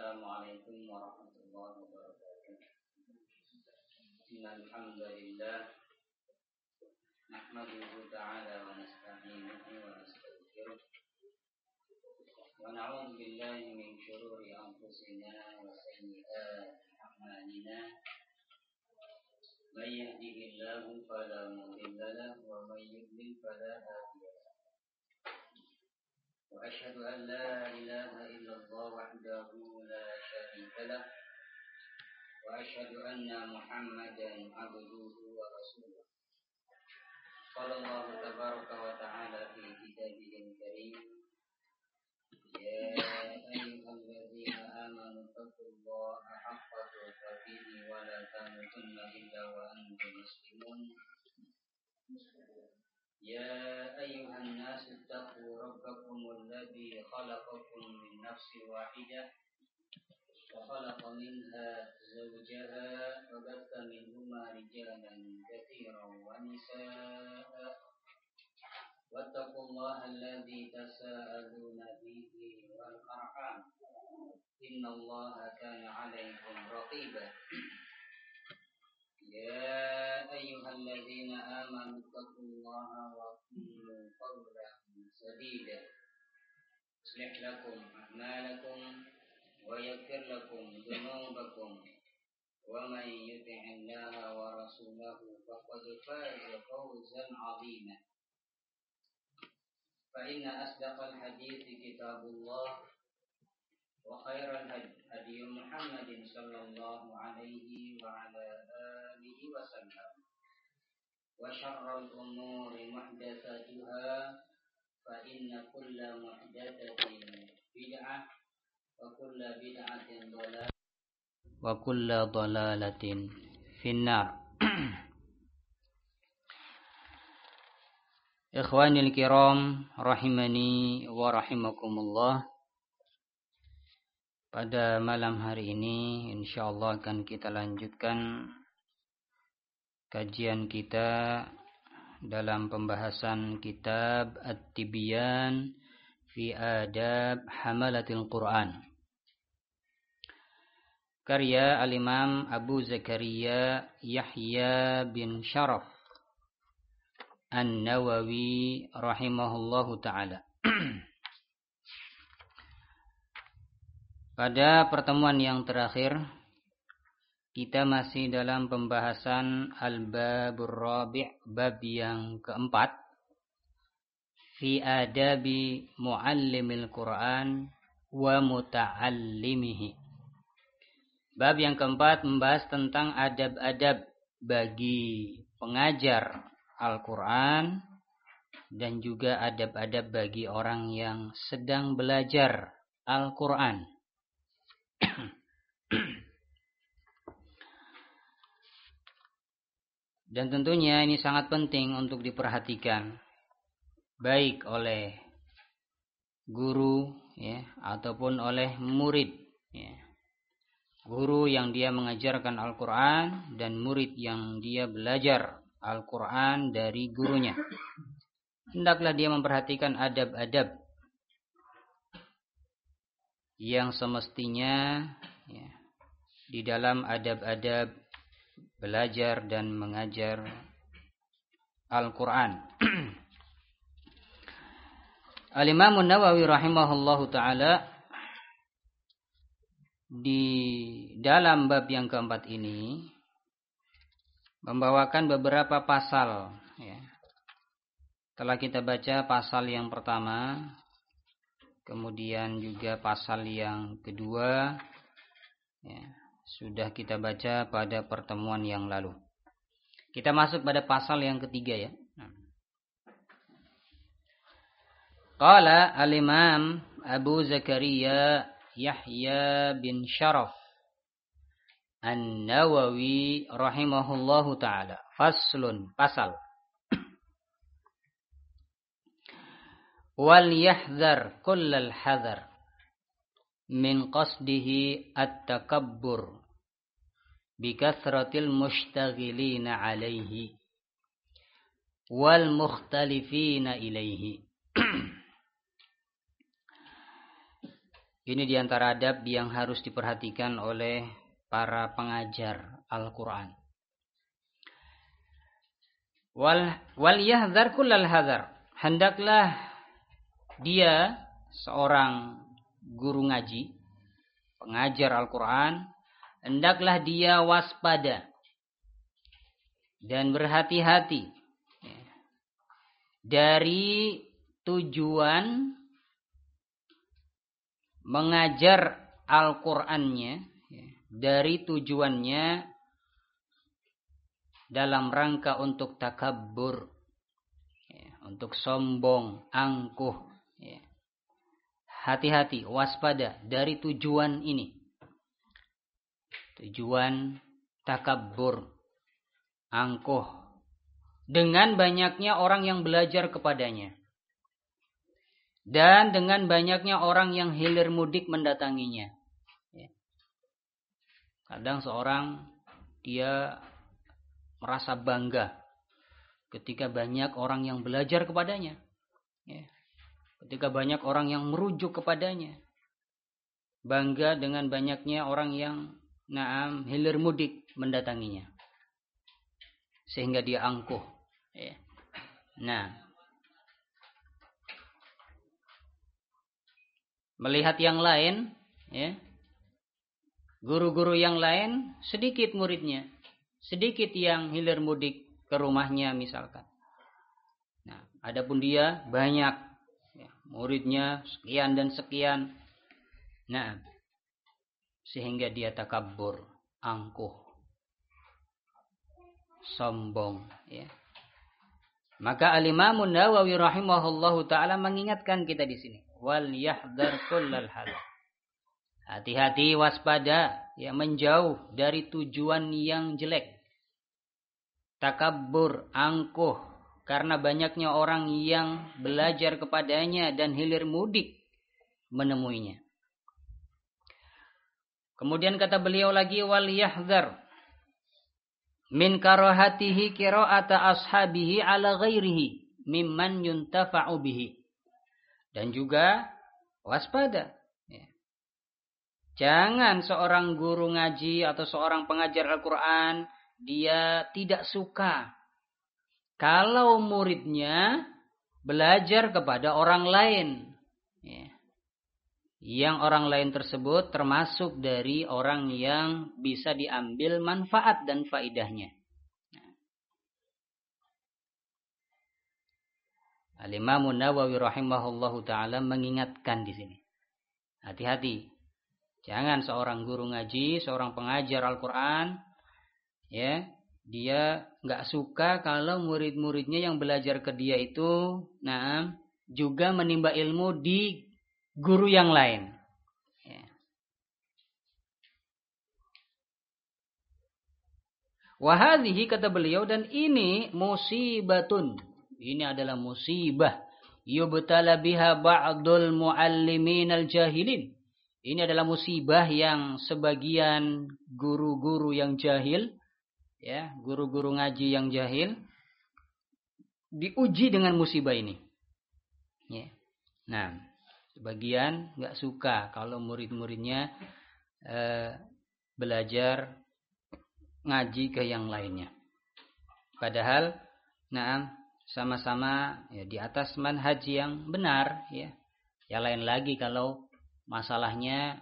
Assalamualaikum warahmatullahi wabarakatuh. Innal hamdalillah nahmaduhu ta'ala wa nasta'inuhu wa nastaghfiruh wa na'udzu billahi min shururi anfusina wa sayyiati a'malina. May yahdihillahu fala mudilla lahu wa may yudlil fala hadiya lahu. Wa asyhadu an la ilaha illallah wahdahu la syarika lah wa asyhadu anna Muhammadan abduhu wa rasuluh. Sallallahu tabaraka wa ta'ala fi kitabihil karim. Ya ayyuhalladzina amanu taqullaha haqqa tuqatih wa la tamutunna illa wa antum muslimun. يا أيها الناس اتقوا ربكم الذي خلقكم من نفس واحدة وخلق منها زوجها وبث منهما رجالا كثيرا ونساء واتقوا الله الذي تساءلون به والأرحام إن الله كان عليكم رقيبا. يا أيها الذين آمنوا اتقوا الله وقولوا قولا سديدا يصلح لكم أعمالكم ويغفر لكم ذنوبكم ومن يطع الله ورسوله فقد فاز فوزا عظيما. فإن أصدق الحديث كتاب الله وخير الهدي محمد صلى الله عليه وعلى آله وسلم وشر الأمور محدثاتها فإن كل محدثة بدعة وكل بدعة ضلالة وكل ضلالة في النار. Ikhwanil kiram rahimani wa rahimakumullah. Pada malam hari ini insyaallah akan kita lanjutkan kajian kita dalam pembahasan kitab At-Tibyan fi Adab Hamalatil Quran, karya Al-Imam Abu Zakaria Yahya bin Sharaf An-Nawawi rahimahullahu ta'ala. Pada pertemuan yang terakhir kita masih dalam pembahasan Al-Babur Rabi', bab yang keempat, fi adabi muallimil Quran wa muta'allimihi. Bab yang keempat membahas tentang adab-adab bagi pengajar Al-Quran dan juga adab-adab bagi orang yang sedang belajar Al-Quran. Dan tentunya ini sangat penting untuk diperhatikan baik oleh guru ya, ataupun oleh murid ya. Guru yang dia mengajarkan Al-Quran dan murid yang dia belajar Al-Quran dari gurunya. Hendaklah dia memperhatikan adab-adab yang semestinya ya, di dalam adab-adab belajar dan mengajar Al-Quran. Al-Imam Nawawi rahimahullahu ta'ala di dalam bab yang keempat ini membawakan beberapa pasal ya. Telah kita baca pasal yang pertama, kemudian juga pasal yang kedua ya, sudah kita baca pada pertemuan yang lalu. Kita masuk pada pasal yang ketiga ya. Qala al-Imam Abu Zakaria Yahya bin Sharaf An-Nawawi rahimahullahu ta'ala. Faslun, pasal. Wal yahdhar kullal hadhar min qasdihi at-takabbur bikathratil mushtaghilina alaihi wal mukhtalifina ilaihi. Ini diantara adab yang harus diperhatikan oleh para pengajar Al-Quran. Wal yahdhar kullal hadhar. Hendaklah dia, seorang guru ngaji, pengajar Al-Quran, hendaklah dia waspada dan berhati-hati dari tujuan mengajar Al-Qur'annya, dari tujuannya dalam rangka untuk takabbur, untuk sombong, angkuh. Hati-hati, waspada dari tujuan ini. Tujuan takabbur, angkuh, dengan banyaknya orang yang belajar kepadanya. Dan dengan banyaknya orang yang hilir mudik mendatanginya. Kadang seorang dia merasa bangga ketika banyak orang yang belajar kepadanya. Ketika banyak orang yang merujuk kepadanya. Bangga dengan banyaknya orang yang hilir mudik mendatanginya. Sehingga dia angkuh. Melihat yang lain, guru-guru yang lain, sedikit muridnya, sedikit yang hilir mudik ke rumahnya misalkan. Adapun dia banyak, muridnya sekian dan sekian. Sehingga dia takabbur, angkuh, sombong. Maka Al-Imam Nawawi rahimahullahu taala mengingatkan kita di sini. Wal yahdhar kullal hadar. Hati-hati, waspada, menjauh dari tujuan yang jelek. Takabbur, angkuh, karena banyaknya orang yang belajar kepadanya dan hilir mudik menemuinya. Kemudian kata beliau lagi, wal yahdhar min karahatihi qira'ata ashabihi ala ghairihi mimman yuntafa'u bihi. Dan juga waspada. Jangan seorang guru ngaji atau seorang pengajar Al-Quran, dia tidak suka kalau muridnya belajar kepada orang lain. Yang orang lain tersebut termasuk dari orang yang bisa diambil manfaat dan faidahnya. Al-Imam Nawawi rahimahullahu taala mengingatkan di sini. Hati-hati. Jangan seorang guru ngaji, seorang pengajar Al-Qur'an, dia enggak suka kalau murid-muridnya yang belajar ke dia itu juga menimba ilmu di guru yang lain. Wa hadhihi, kata beliau, dan ini musibatun. Ini adalah musibah. Yubtala biha ba'dul muallimin al-jahilin. Ini adalah musibah yang sebagian guru-guru yang jahil, guru-guru ngaji yang jahil, diuji dengan musibah ini. Sebagian nggak suka kalau murid-muridnya belajar ngaji ke yang lainnya. Padahal, sama-sama di atas manhaj yang benar, Ya lain lagi kalau masalahnya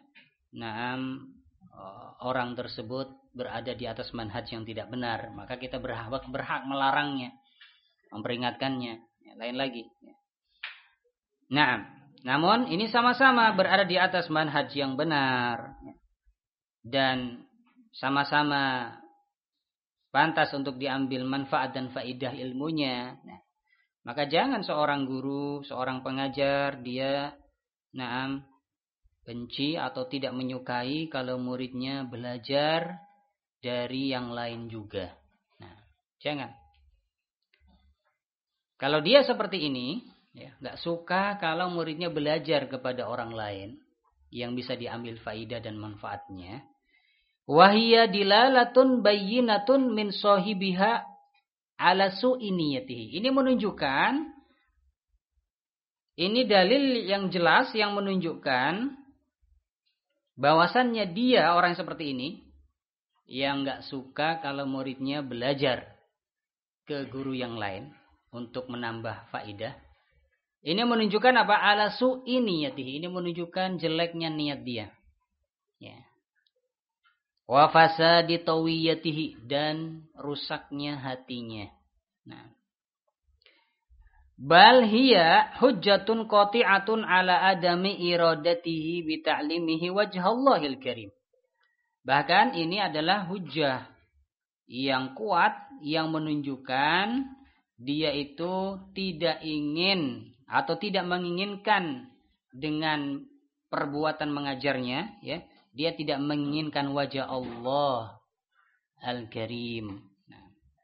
orang tersebut berada di atas manhaj yang tidak benar, maka kita berhak melarangnya, memperingatkannya. Lain lagi. Namun ini sama-sama berada di atas manhaj yang benar dan sama-sama pantas untuk diambil manfaat dan faidah ilmunya. Maka jangan seorang guru, seorang pengajar dia benci atau tidak menyukai kalau muridnya belajar dari yang lain juga. Jangan. Kalau dia seperti ini, nggak suka kalau muridnya belajar kepada orang lain yang bisa diambil faidah dan manfaatnya. Wahiyya dilalatun bayyinatun min sahibiha ala su'i niyatihi. Ini menunjukkan, ini dalil yang jelas yang menunjukkan bahwasannya dia orang seperti ini yang nggak suka kalau muridnya belajar ke guru yang lain untuk menambah faidah. Ini menunjukkan apa? Ala su'i niyatihi. Ini menunjukkan jeleknya niat dia. Ya. Wa fasadi tawiyatihi, dan rusaknya hatinya. Nah. Bal hiya hujjatun qati'atun ala adami iradatihi bi ta'limihi wajhallahil karim. Bahkan ini adalah hujjah yang kuat yang menunjukkan dia itu tidak ingin atau tidak menginginkan dengan perbuatan mengajarnya, ya. Dia tidak menginginkan wajah Allah Al-Karim. Nah,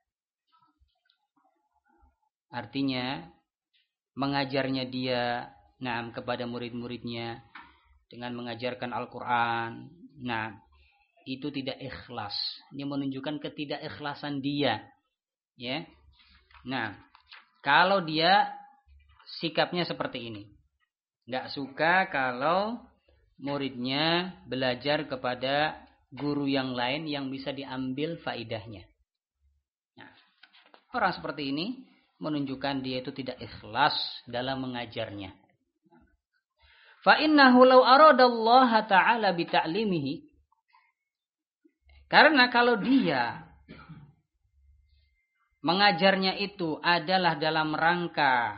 artinya mengajarnya dia kepada murid-muridnya dengan mengajarkan Al-Qur'an. Nah, itu tidak ikhlas. Ini menunjukkan ketidakikhlasan dia, ya. Nah, kalau dia sikapnya seperti ini, nggak suka kalau muridnya belajar kepada guru yang lain yang bisa diambil faidahnya. Nah, orang seperti ini menunjukkan dia itu tidak ikhlas dalam mengajarnya. Fa innahu law aradallaha ta'ala bi ta'limihi, karena kalau dia mengajarnya itu adalah dalam rangka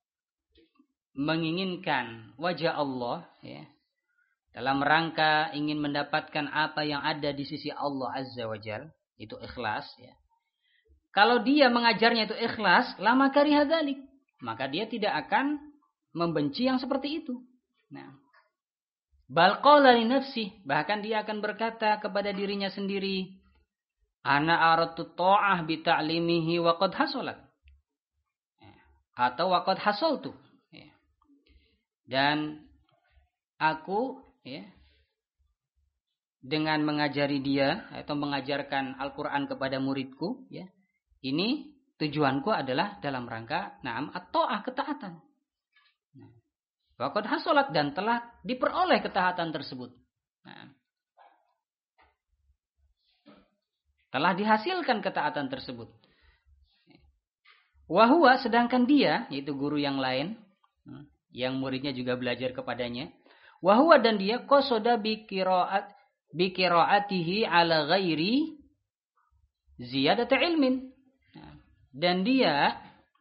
menginginkan wajah Allah, ya, dalam rangka ingin mendapatkan apa yang ada di sisi Allah Azza wa Jalla, itu ikhlas, ya. Kalau dia mengajarnya itu ikhlas, lama kariha dzalik, maka dia tidak akan membenci yang seperti itu. Nah, bal qala li nafsi, bahkan dia akan berkata kepada dirinya sendiri, ana aradtu ta'ah bi ta'limihi wa qad hasalat, atau wa qad hasaltu, dan aku, ya, dengan mengajari dia atau mengajarkan Al-Qur'an kepada muridku, ya, ini tujuanku adalah dalam rangka at-ta'ah, ketaatan. Wa qad hasalat, dan telah diperoleh ketaatan tersebut. Nah, telah dihasilkan ketaatan tersebut. Wahwa, sedangkan dia, yaitu guru yang lain, yang muridnya juga belajar kepadanya, wahwa, dan dia qasoda bi qiraatihi ala ghairi ziyadati ilmin. Dan dia,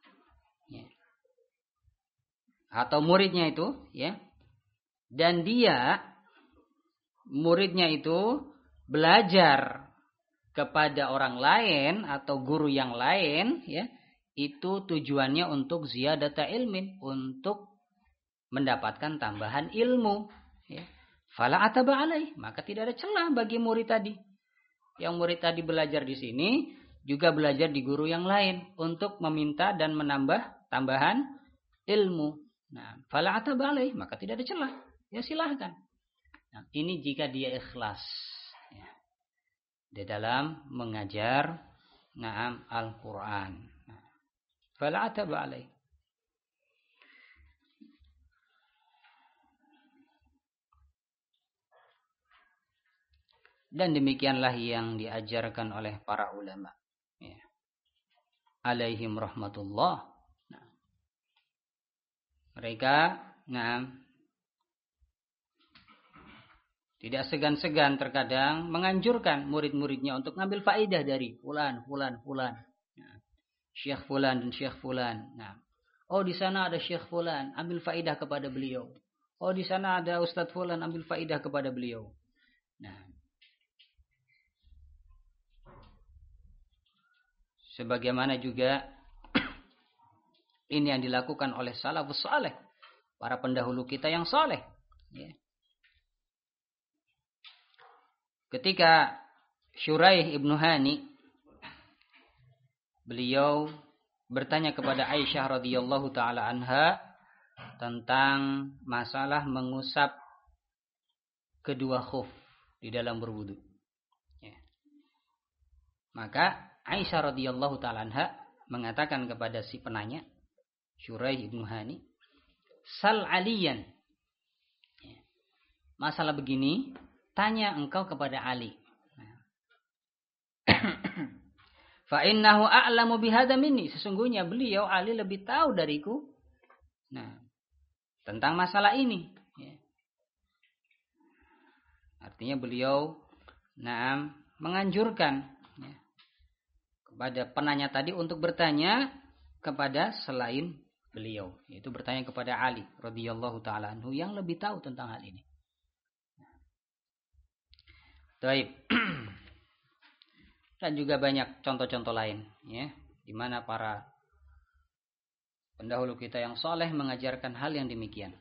atau muridnya itu, ya, dan dia muridnya itu belajar kepada orang lain atau guru yang lain, ya, itu tujuannya untuk ziyadata ilmin, untuk mendapatkan tambahan ilmu, ya. Fala ataba alaih, maka tidak ada celah bagi murid tadi. Yang murid tadi belajar di sini juga belajar di guru yang lain untuk meminta dan menambah tambahan ilmu. Nah, fala ataba alaih, maka tidak ada celah. Ya, silahkan. Nah, ini jika dia ikhlas, ya, di dalam mengajar Al-Qur'an. Nah, fala ataba alaih. Dan demikianlah yang diajarkan oleh para ulama, ya, alaihim rahmatullah. Nah, mereka tidak segan-segan terkadang menganjurkan murid-muridnya untuk ngambil faedah dari fulan. Nah, Syekh fulan dan Syekh fulan. Nah, oh di sana ada Syekh fulan, ambil faedah kepada beliau. Oh di sana ada Ustadz fulan, ambil faedah kepada beliau. Nah, sebagaimana juga ini yang dilakukan oleh salafus saleh, para pendahulu kita yang saleh, ya. Ketika Syuraih ibnu Hani, beliau bertanya kepada Aisyah radhiyallahu taala anha tentang masalah mengusap kedua khuf di dalam berwudu, ya. Maka Aisyah radhiyallahu taala anha mengatakan kepada si penanya, Syuraih ibnu Hani, sal aliyan, masalah begini tanya engkau kepada Ali. Fa innahu a'lamu bihadza minni. Sesungguhnya beliau Ali lebih tahu dariku. Nah, tentang masalah ini. Ya. Artinya beliau menganjurkan ya, kepada penanya tadi untuk bertanya kepada selain beliau, yaitu bertanya kepada Ali radhiyallahu taala anhu yang lebih tahu tentang hal ini. Baik. Dan juga banyak contoh-contoh lain ya, di mana para pendahulu kita yang soleh mengajarkan hal yang demikian.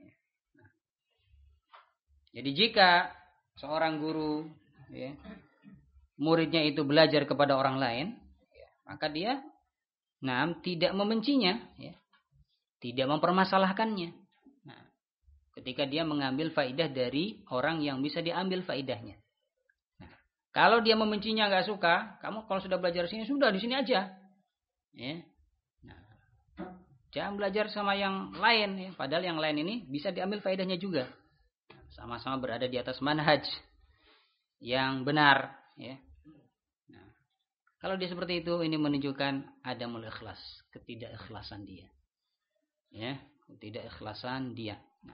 Jadi jika seorang guru ya, muridnya itu belajar kepada orang lain, ya, maka dia tidak membencinya ya, tidak mempermasalahkannya. Nah, ketika dia mengambil faidah dari orang yang bisa diambil faidahnya. Kalau dia membencinya, nggak suka, kamu kalau sudah belajar sini, sudah di sini aja. Ya. Nah, jangan belajar sama yang lain, ya. Padahal yang lain ini bisa diambil faedahnya juga. Sama-sama berada di atas manhaj yang benar. Ya. Nah, kalau dia seperti itu, ini menunjukkan adamul ikhlas, ketidakikhlasan dia. Ya, ketidakikhlasan dia. Nah.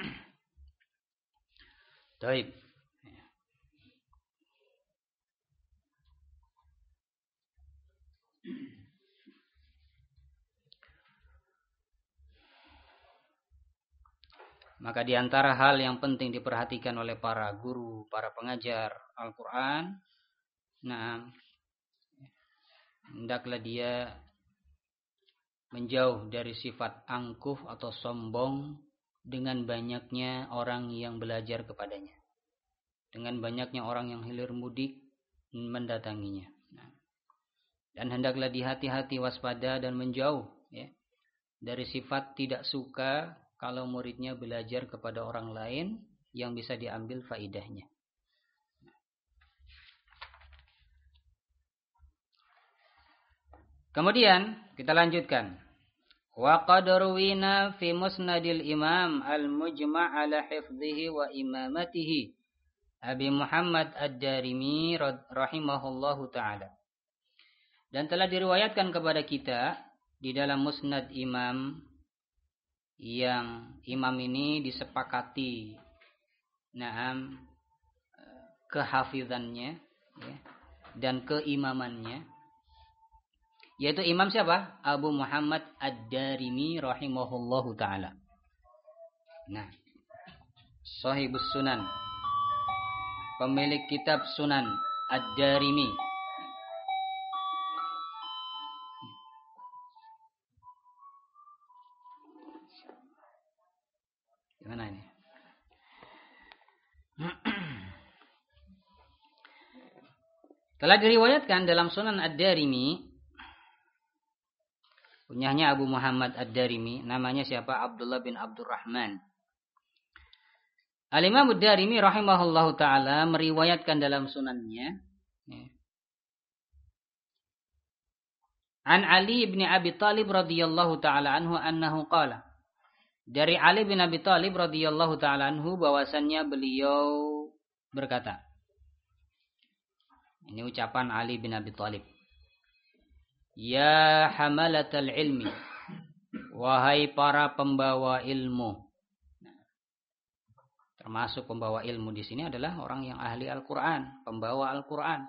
Baik. Maka di antara hal yang penting diperhatikan oleh para guru, para pengajar Al-Quran, hendaklah dia menjauh dari sifat angkuh atau sombong dengan banyaknya orang yang belajar kepadanya. Dengan banyaknya orang yang hilir mudik mendatanginya. Dan hendaklah dihati-hati, waspada dan menjauh ya, dari sifat tidak suka kalau muridnya belajar kepada orang lain yang bisa diambil faidahnya. Kemudian kita lanjutkan. Wa qad ruwina fi musnadil imam al-mujma' ala hifdhihi wa imamatihi Abi Muhammad ad-Darimi rahimahullahu ta'ala. Dan telah diriwayatkan kepada kita di dalam musnad imam, yang imam ini disepakati kehafizannya ya, dan keimamannya, yaitu imam siapa? Abu Muhammad ad-Darimi rahimahullahu ta'ala. Nah, Shahibus Sunan, pemilik kitab Sunan ad-Darimi. Gimana ini? Telah diriwayatkan dalam Sunan Ad-Darimi, punyanya Abu Muhammad Ad-Darimi, namanya siapa? Abdullah bin Abdurrahman. Al-Imam Ad-Darimi rahimahullahu ta'ala meriwayatkan dalam sunannya An Ali bin Abi Thalib radhiyallahu ta'ala anhu annahu qala, dari Ali bin Abi Thalib radhiyallahu ta'ala anhu bahwasannya beliau berkata. Ini ucapan Ali bin Abi Thalib. Ya hamalatal ilmi, wahai para pembawa ilmu. Termasuk pembawa ilmu di sini adalah orang yang ahli Al-Qur'an, pembawa Al-Qur'an.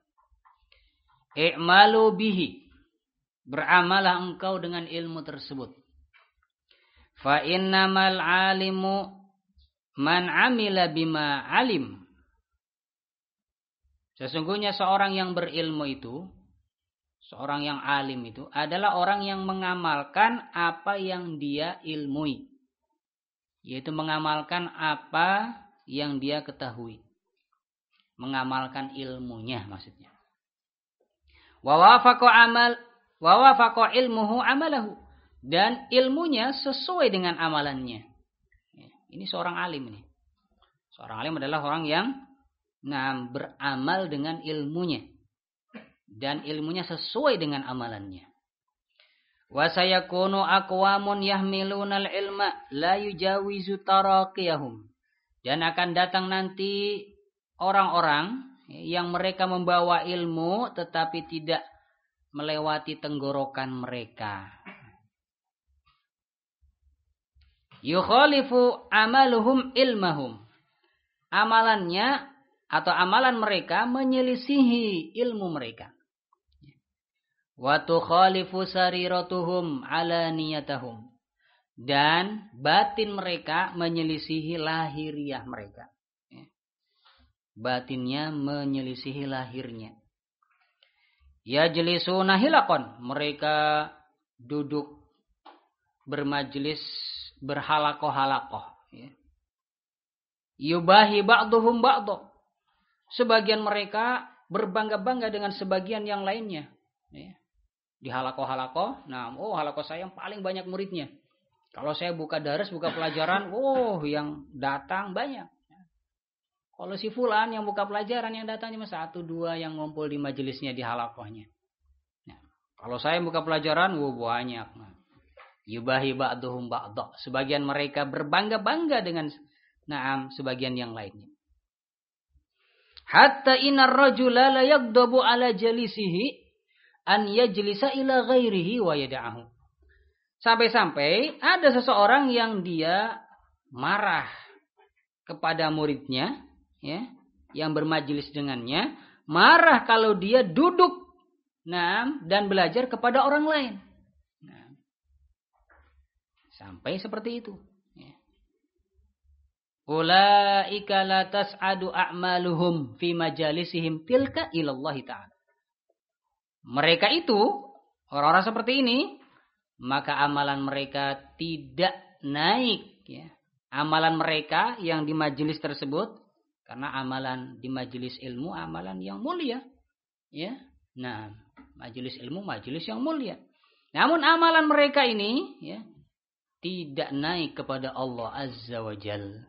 I'malu bihi, beramalah engkau dengan ilmu tersebut. Fa innamal alimu man amila bima alim. Sesungguhnya seorang yang berilmu itu, seorang yang alim itu adalah orang yang mengamalkan apa yang dia ilmui. Yaitu mengamalkan apa yang dia ketahui. Mengamalkan ilmunya maksudnya. Wa wafaqa ilmuhu amalahu. Dan ilmunya sesuai dengan amalannya. Ini seorang alim ini. Seorang alim adalah orang yang beramal dengan ilmunya. Dan ilmunya sesuai dengan amalannya. Wa sayakunu aqwamun yahmilunal ilma la yujawizu taraqiyahum. Dan akan datang nanti orang-orang yang mereka membawa ilmu tetapi tidak melewati tenggorokan mereka. Yukhalifu amaluhum ilmahum. Amalannya atau amalan mereka menyelisihi ilmu mereka. Wa tukhalifu sariratuhum alaniyatahum. Dan batin mereka menyelisihi lahiriah mereka. Batinnya menyelisihi lahirnya. Yajlisuna hilaqan. Mereka duduk bermajlis berhalakoh-halakoh. Yubahi ba'duhum ba'du. Sebagian mereka berbangga-bangga dengan sebagian yang lainnya. Di halakoh-halakoh. Nah, halakoh saya yang paling banyak muridnya. Kalau saya buka daras, buka pelajaran, yang datang banyak. Kalau si fulan yang buka pelajaran, yang datang cuma 1, 2 yang ngumpul di majelisnya, di halakohnya. Nah, kalau saya buka pelajaran, banyak. Yubahi ba'duhum ba'du. Sebagian mereka berbangga-bangga dengan sebagian yang lainnya. Hatta inar rajula la yagdabu ala jalisihi an yajlisa ila ghairihi wa yada'ahu. Sampai-sampai ada seseorang yang dia marah kepada muridnya, yang bermajelis dengannya, marah kalau dia duduk dan belajar kepada orang lain. Sampai seperti itu. Ulaika la tas'adu a'maluhum fi majalisihim tilka ilallahi ta'ala. Mereka itu, orang-orang seperti ini, maka amalan mereka tidak naik. Amalan mereka yang di majelis tersebut, karena amalan di majelis ilmu, amalan yang mulia. Nah, majelis ilmu, majelis yang mulia. Namun amalan mereka ini, tidak naik kepada Allah Azza wa Jalla.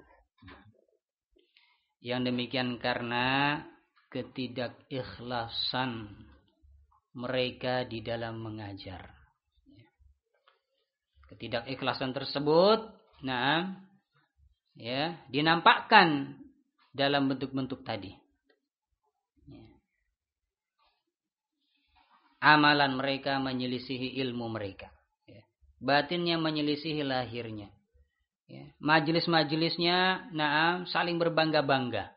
Yang demikian karena ketidakikhlasan mereka di dalam mengajar. Ketidakikhlasan tersebut, dinampakkan dalam bentuk-bentuk tadi. Amalan mereka menyelisihi ilmu mereka. Batinnya menyelisihi lahirnya. Majelis-majelisnya, saling berbangga-bangga.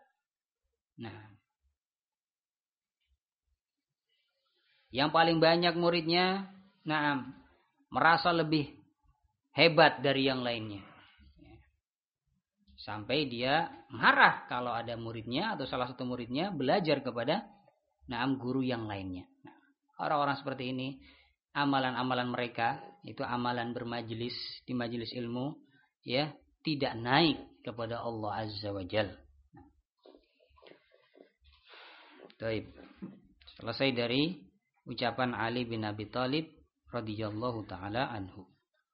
Yang paling banyak muridnya, merasa lebih hebat dari yang lainnya. Sampai dia marah kalau ada muridnya atau salah satu muridnya belajar kepada guru yang lainnya. Orang-orang seperti ini, amalan-amalan mereka itu amalan bermajelis di majelis ilmu, tidak naik kepada Allah Azza wa Jalla. Baik. Selesai dari ucapan Ali bin Abi Thalib radhiyallahu taala anhu.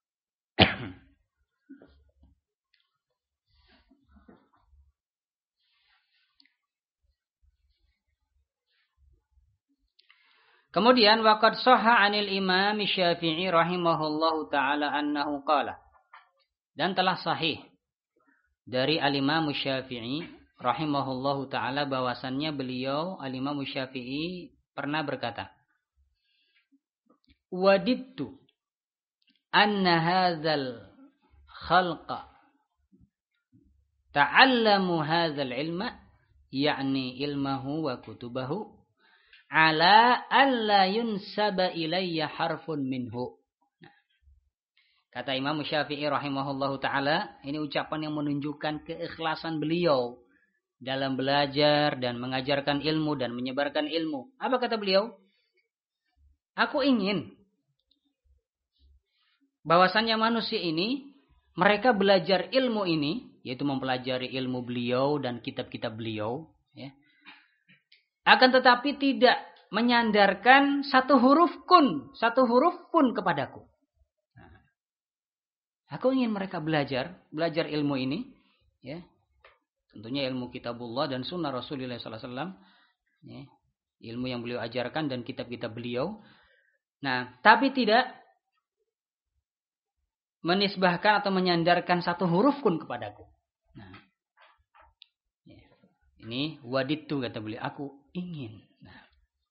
Kemudian waqad shahha 'anil Imam Syafi'i rahimahullahu taala annahu qala. Dan telah sahih dari Al-Imam Syafi'i rahimahullahu taala bahwasannya beliau Al-Imam Syafi'i pernah berkata, "Wadidtu anna hadzal khalqa ta'allamu hadzal ilma, yakni ilmahu wa kutubahu, ala alla yunsaba ilayya harfun minhu." Kata Imam Syafi'i rahimahullahu ta'ala, ini ucapan yang menunjukkan keikhlasan beliau dalam belajar dan mengajarkan ilmu dan menyebarkan ilmu. Apa kata beliau? Aku ingin bahwasannya manusia ini, mereka belajar ilmu ini, yaitu mempelajari ilmu beliau dan kitab-kitab beliau, akan tetapi tidak menyandarkan satu huruf pun kepadaku. Aku ingin mereka belajar ilmu ini, tentunya ilmu kitabullah dan sunnah Rasulullah SAW, ilmu yang beliau ajarkan dan kitab-kitab beliau. Tapi tidak menisbahkan atau menyandarkan satu huruf pun kepadaku. Ini waditu kata beliau, aku ingin. Nah,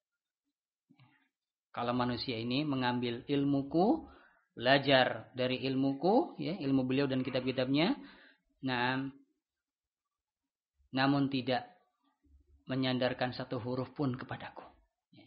kalau manusia ini mengambil ilmuku, belajar dari ilmuku, ya, ilmu beliau dan kitab-kitabnya, nah, namun tidak menyandarkan satu huruf pun kepadaku. Ya.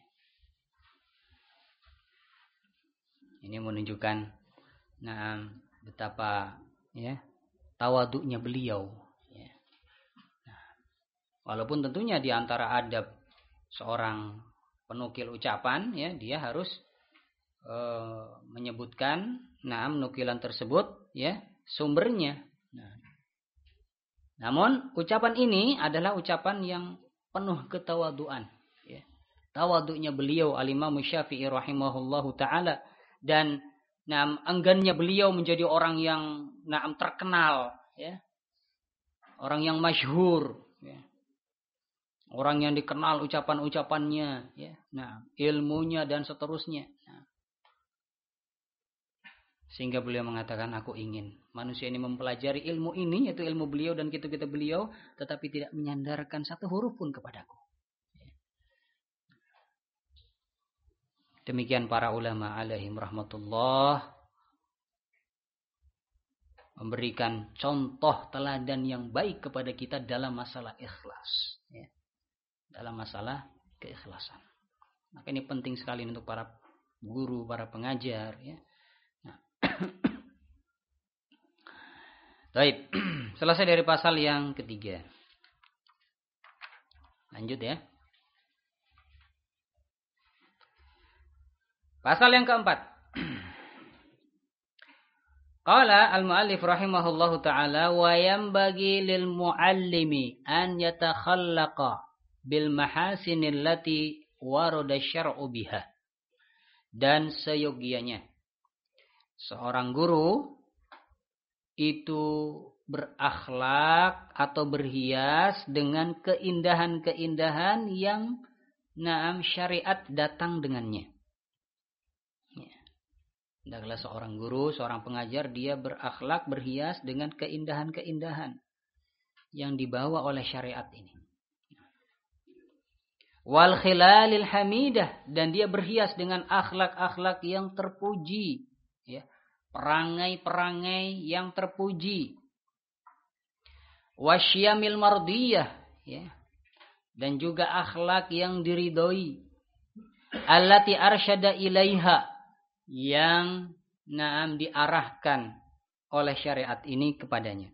Ini menunjukkan, nah, betapa ya tawaduknya beliau. Ya. Nah, walaupun tentunya di antara adab seorang penukil ucapan, ya, dia harus menyebutkan, nah, nukilan tersebut, ya, sumbernya. Nah, namun ucapan ini adalah ucapan yang penuh ketawaduan. Ya. Tawaduknya beliau Al-Imam Syafi'i rahimahullahu ta'ala. Dan enggannya beliau menjadi orang yang terkenal. Ya. Orang yang masyhur. Ya. Orang yang dikenal ucapan-ucapannya. Ya. Nah, ilmunya dan seterusnya. Nah. Sehingga beliau mengatakan, aku ingin manusia ini mempelajari ilmu ini, yaitu ilmu beliau dan kitab-kitab beliau, tetapi tidak menyandarkan satu huruf pun kepadaku. Demikian para ulama alaihim rahmatullah memberikan contoh teladan yang baik kepada kita dalam masalah ikhlas. Ya. Dalam masalah keikhlasan. Maka ini penting sekali untuk para guru, para pengajar. Ya. Nah. Baik, selesai dari pasal yang ketiga. Lanjut ya. Pasal yang keempat. Qala al-muallif rahimahullahu ta'ala wa yanbaghi lil muallimi an yatakhallaqa bil mahasinil lati warada syar'u biha. Dan seyogianya seorang guru itu berakhlak atau berhias dengan keindahan-keindahan yang syariat datang dengannya. Hendaklah seorang guru, seorang pengajar, dia berakhlak, berhias dengan keindahan-keindahan yang dibawa oleh syariat ini. Wal khilalil hamidah, dan dia berhias dengan akhlak-akhlak yang terpuji, ya, perangai-perangai yang terpuji. Wasyamil mardiyah, ya, dan juga akhlak yang diridhoi. Allati arsyada ilaiha, yang diarahkan oleh syariat ini kepadanya.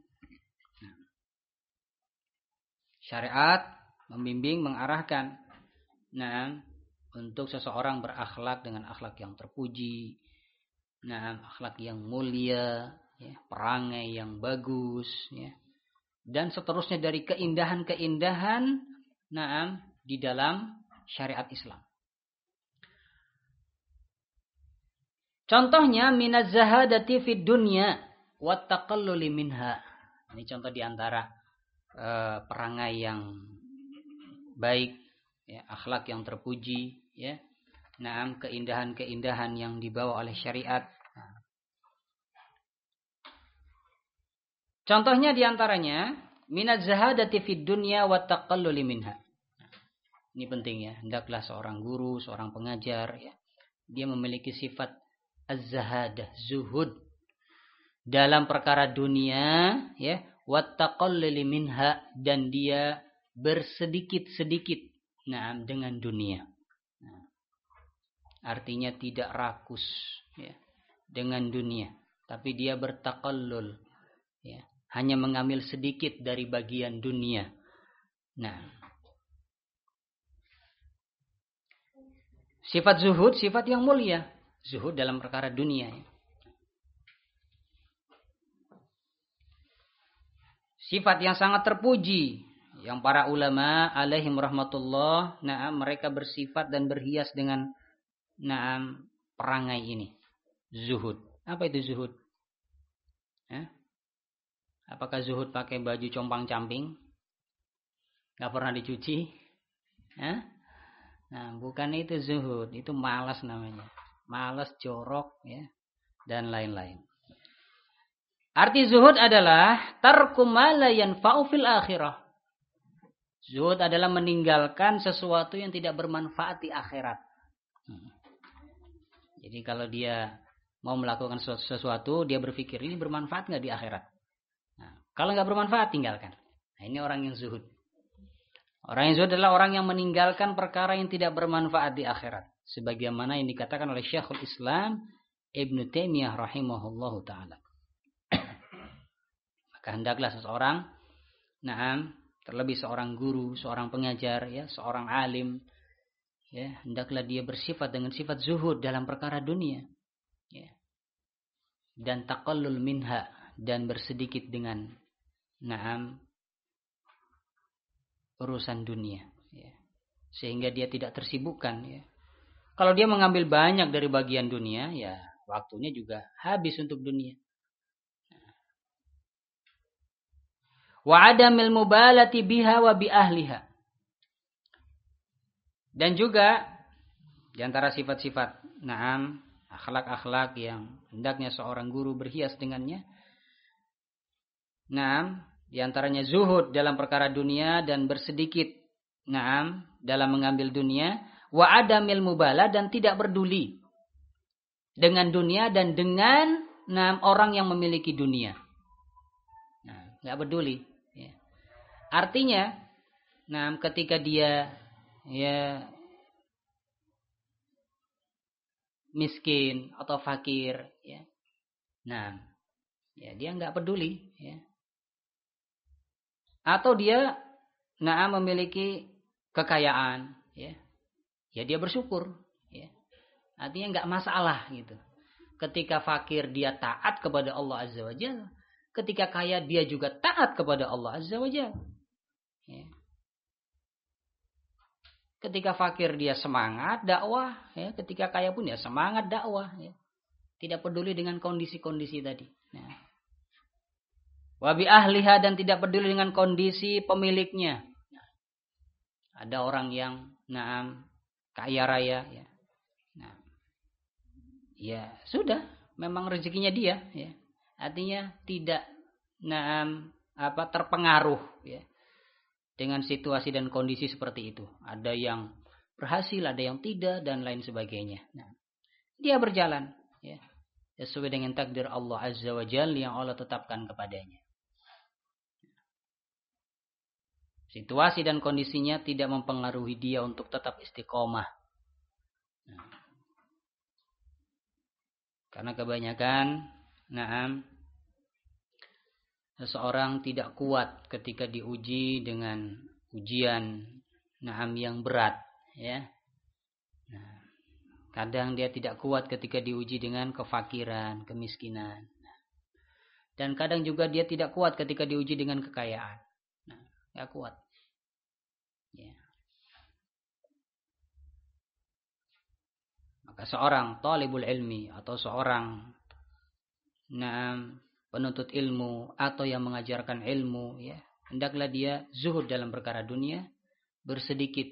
Syariat membimbing, mengarahkan untuk seseorang berakhlak dengan akhlak yang terpuji, akhlak yang mulia, ya, perangai yang bagus, ya, dan seterusnya dari keindahan-keindahan di dalam syariat Islam. Contohnya minaz zahadati fid dunya wat taqalluli minha. Ini contoh di antara perangai yang baik, ya, akhlak yang terpuji, ya. Keindahan-keindahan yang dibawa oleh syariat. Contohnya di antaranya minaz zahadati fid dunya wat taqalluli minha. Ini penting, ya. Hendaklah seorang guru, seorang pengajar, ya, dia memiliki sifat az-zahadah, zuhud dalam perkara dunia, ya, wattaqallil minha, dan dia bersedikit-sedikit dengan dunia. Artinya tidak rakus, ya, dengan dunia, tapi dia bertaqallul, ya, hanya mengambil sedikit dari bagian dunia. Sifat zuhud, sifat yang mulia. Zuhud dalam perkara dunia. Sifat yang sangat terpuji. Yang para ulama alaihim rahmatullah, mereka bersifat dan berhias dengan perangai ini. Zuhud. Apa itu zuhud? Apakah zuhud pakai baju compang-camping? Gak pernah dicuci? Bukan itu zuhud. Itu malas namanya. Malas, jorok, ya, dan lain-lain. Arti zuhud adalah tarku ma la yanfa'u fil akhirah. Zuhud adalah meninggalkan sesuatu yang tidak bermanfaat di akhirat. Jadi kalau dia mau melakukan sesuatu, dia berpikir ini bermanfaat nggak di akhirat. Nah, kalau nggak bermanfaat, tinggalkan. Nah, ini orang yang zuhud. Orang yang zuhud adalah orang yang meninggalkan perkara yang tidak bermanfaat di akhirat. Sebagaimana yang dikatakan oleh Syekhul Islam Ibnu Taimiyah rahimahullahu ta'ala. Maka hendaklah seseorang, terlebih seorang guru, seorang pengajar, ya, seorang alim, ya, hendaklah dia bersifat dengan sifat zuhud dalam perkara dunia, ya, dan taqallul minha, dan bersedikit dengan urusan dunia, ya, sehingga dia tidak tersibukkan, ya. Kalau dia mengambil banyak dari bagian dunia, ya waktunya juga habis untuk dunia. Wa adamil mubalati biha wa bi ahliha. Dan juga di antara sifat-sifat akhlak-akhlak yang hendaknya seorang guru berhias dengannya. Di antaranya zuhud dalam perkara dunia dan bersedikit dalam mengambil dunia, wa adamil mubala, dan tidak peduli dengan dunia dan dengan orang yang memiliki dunia. Enggak peduli, ya. Artinya ketika dia miskin atau fakir, ya. Dia enggak peduli, ya. Atau dia memiliki kekayaan, ya. Ya dia bersyukur, ya. Artinya enggak masalah gitu. Ketika fakir dia taat kepada Allah Azza wa Jalla, ketika kaya dia juga taat kepada Allah Azza wa Jalla. Ya. Ketika fakir dia semangat dakwah, ya. Ketika kaya pun dia semangat dakwah, ya. Tidak peduli dengan kondisi-kondisi tadi. Ya. Wabi ahliha, dan tidak peduli dengan kondisi pemiliknya. Nah, ada orang yang kaya raya, ya. Ya sudah, memang rezekinya dia, ya. Artinya tidak terpengaruh, ya, dengan situasi dan kondisi seperti itu. Ada yang berhasil, ada yang tidak, dan lain sebagainya. Nah, dia berjalan, ya, sesuai dengan takdir Allah Azza wa Jalla yang Allah tetapkan kepadanya. Situasi dan kondisinya tidak mempengaruhi dia untuk tetap istiqomah. Karena kebanyakan seseorang tidak kuat ketika diuji dengan ujian yang berat, ya. Kadang dia tidak kuat ketika diuji dengan kefakiran, kemiskinan. Dan kadang juga dia tidak kuat ketika diuji dengan kekayaan. Gak kuat, ya. Maka seorang talibul ilmi atau seorang penuntut ilmu atau yang mengajarkan ilmu, ya, hendaklah dia zuhud dalam perkara dunia, bersedikit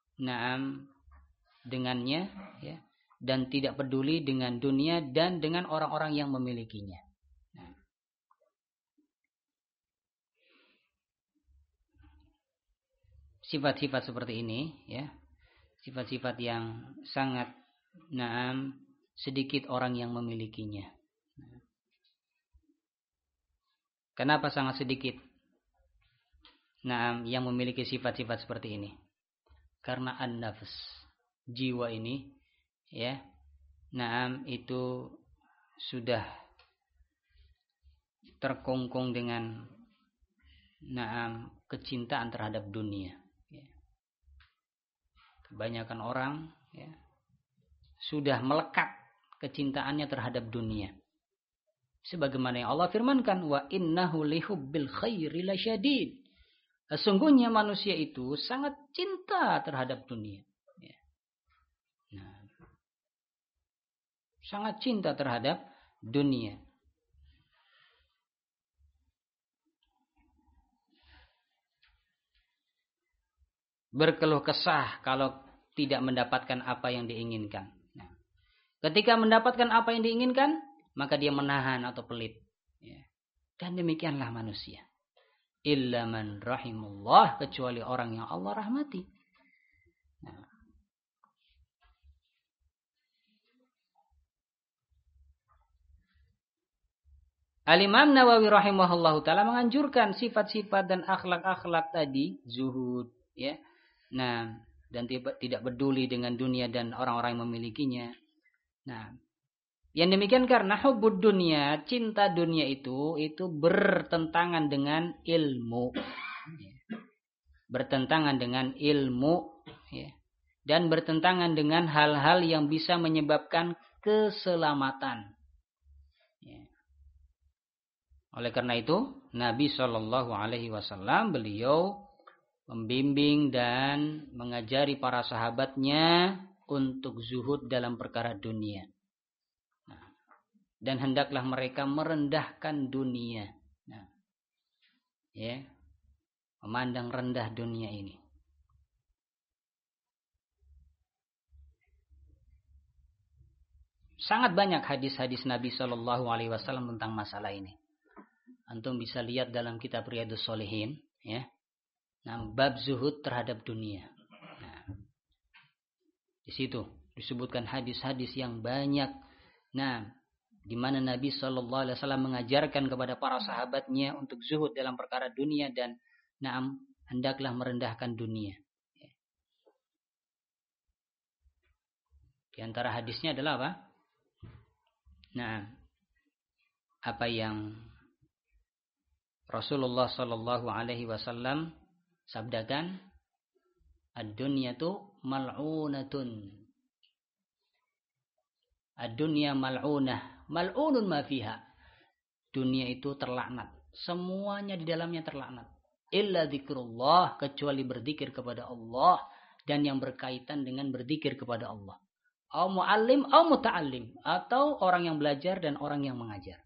dengannya, ya, dan tidak peduli dengan dunia dan dengan orang-orang yang memilikinya. Sifat-sifat seperti ini, ya, sifat-sifat yang sangat sedikit orang yang memilikinya. Kenapa sangat sedikit yang memiliki sifat-sifat seperti ini? Karena an-nafs, jiwa ini, ya, itu sudah terkungkung dengan kecintaan terhadap dunia. Kebanyakan orang, ya, sudah melekat kecintaannya terhadap dunia. Sebagaimana yang Allah firmankan, wa innahu lihubbil khairi lasyadid. Sesungguhnya manusia itu sangat cinta terhadap dunia. Ya. Sangat cinta terhadap dunia. Berkeluh kesah kalau tidak mendapatkan apa yang diinginkan. Ketika mendapatkan apa yang diinginkan, maka dia menahan atau pelit. Dan demikianlah manusia. illa man rahimallah, kecuali orang yang Allah rahmati. Nah. Al-Imam Nawawi rahimahullahu taala menganjurkan sifat-sifat dan akhlak-akhlak tadi, zuhud, ya. Nah, dan tidak peduli dengan dunia dan orang-orang yang memilikinya. Nah, yang demikian karena hubbud dunia, cinta dunia itu bertentangan dengan ilmu. Bertentangan dengan ilmu, ya. Dan bertentangan dengan hal-hal yang bisa menyebabkan keselamatan. Ya. Oleh karena itu, Nabi Shallallahu Alaihi Wasallam beliau membimbing dan mengajari para sahabatnya untuk zuhud dalam perkara dunia. Nah, dan hendaklah mereka merendahkan dunia. Nah, ya, memandang rendah dunia ini. Sangat banyak hadis-hadis Nabi Shallallahu Alaihi Wasallam tentang masalah ini. Antum bisa lihat dalam kitab Riyadhus Shalihin, ya. Nah, bab zuhud terhadap dunia. Nah, di situ disebutkan hadis-hadis yang banyak. Nah, di mana Nabi Shallallahu Alaihi Wasallam mengajarkan kepada para sahabatnya untuk zuhud dalam perkara dunia dan hendaklah merendahkan dunia. Di antara hadisnya adalah apa? Nah, apa yang Rasulullah Shallallahu Alaihi Wasallam sabdakan, ad-dunyatu mal'unatun. Ad-dunya mal'unah, mal'unun ma fiha. Dunia itu terlaknat, semuanya di dalamnya terlaknat. Illa dzikrullah, kecuali berzikir kepada Allah dan yang berkaitan dengan berzikir kepada Allah. Au muallim au muta'allim, atau orang yang belajar dan orang yang mengajar.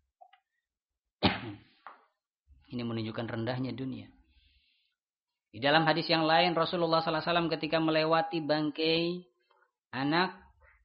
Ini menunjukkan rendahnya dunia. Di dalam hadis yang lain, Rasulullah SAW ketika melewati bangkai anak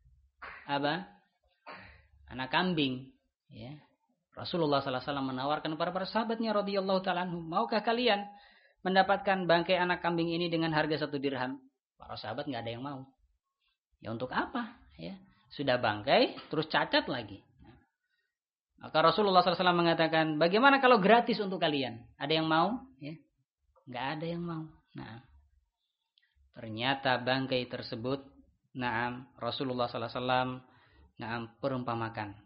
kambing, ya, Rasulullah SAW menawarkan kepada para sahabatnya radhiyallahu ta'ala anhum, maukah kalian mendapatkan bangkai anak kambing ini dengan harga 1 dirham? Para sahabat nggak ada yang mau. Ya untuk apa? Ya, sudah bangkai, terus cacat lagi. Maka Rasulullah SAW mengatakan, bagaimana kalau gratis untuk kalian? Ada yang mau? Ya. Nggak ada yang mau. Nah, ternyata bangkai tersebut, Rasulullah SAW, perumpamakan.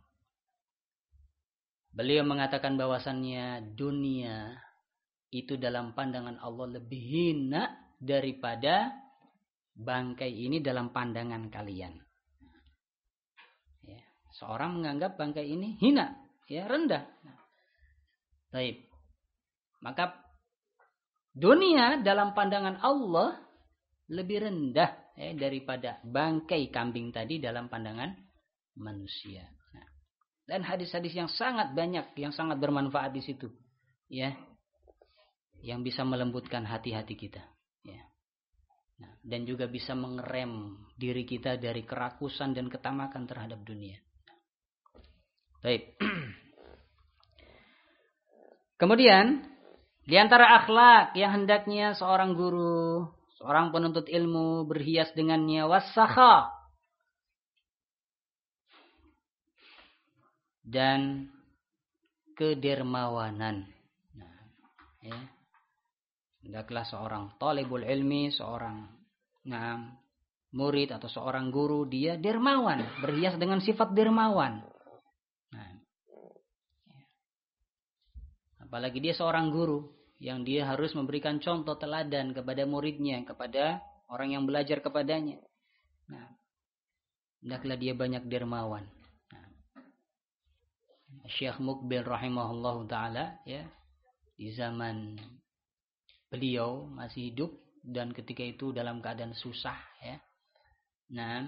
Beliau mengatakan bahwasannya dunia itu dalam pandangan Allah lebih hina daripada bangkai ini dalam pandangan kalian. Ya, seorang menganggap bangkai ini hina, ya, rendah. Baik. Maka dunia dalam pandangan Allah lebih rendah, ya, daripada bangkai kambing tadi dalam pandangan manusia. Nah, dan hadis-hadis yang sangat banyak, yang sangat bermanfaat di situ, ya, yang bisa melembutkan hati-hati kita, ya. Nah, dan juga bisa mengerem diri kita dari kerakusan dan ketamakan terhadap dunia. Baik. Kemudian di antara akhlak yang hendaknya seorang guru, seorang penuntut ilmu berhias dengannya, wasakha, dan kedermawanan. Nah, ya. Hendaklah seorang talibul ilmi, seorang murid atau seorang guru, dia dermawan, berhias dengan sifat dermawan. Nah, apalagi dia seorang guru yang dia harus memberikan contoh teladan kepada muridnya, kepada orang yang belajar kepadanya. Nah, hendaklah dia banyak dermawan. Nah, Syekh Muqbil rahimahullahu taala, ya, di zaman beliau masih hidup dan ketika itu dalam keadaan susah, ya. Nah,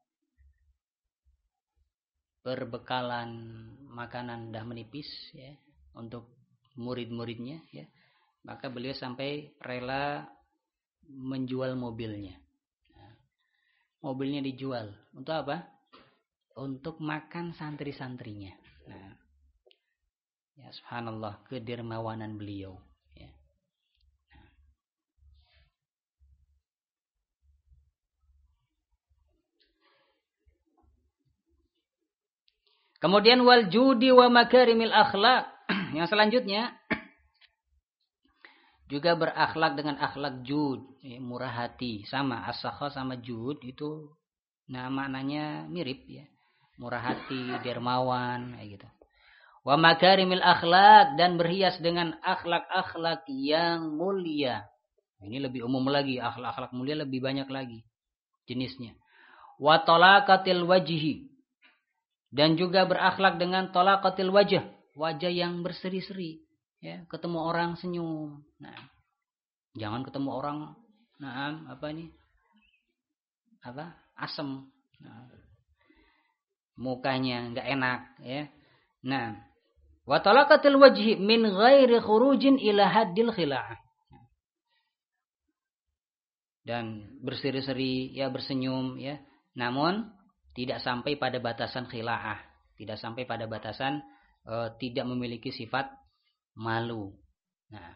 berbekalan makanan dah menipis, ya, untuk murid-muridnya, ya. Maka beliau sampai rela menjual mobilnya. Nah, mobilnya dijual untuk apa? Untuk makan santri-santrinya. Nah, ya subhanallah, kedermawanan beliau, ya. Kemudian wal judi wa makarimil akhlak. Yang selanjutnya juga berakhlak dengan akhlak jud, murah hati. Sama as-sakha sama jud itu maknanya mirip ya. Murah hati, dermawan kayak gitu. Wa makarimil akhlak, dan berhias dengan akhlak-akhlak yang mulia. Ini lebih umum lagi, akhlak-akhlak mulia lebih banyak lagi jenisnya. Wa talaqatil wajhi, dan juga berakhlak dengan talaqatil wajh, wajah yang berseri-seri. Ya, ketemu orang senyum. Nah, jangan ketemu orang asem. Nah, mukanya enggak enak ya. Nah, wa talaqatil wajhi min ghairi khurujin ila haddil khila'ah. Dan berseri-seri ya, bersenyum ya, namun tidak sampai pada batasan khila'ah, tidak sampai pada batasan tidak memiliki sifat malu. Nah,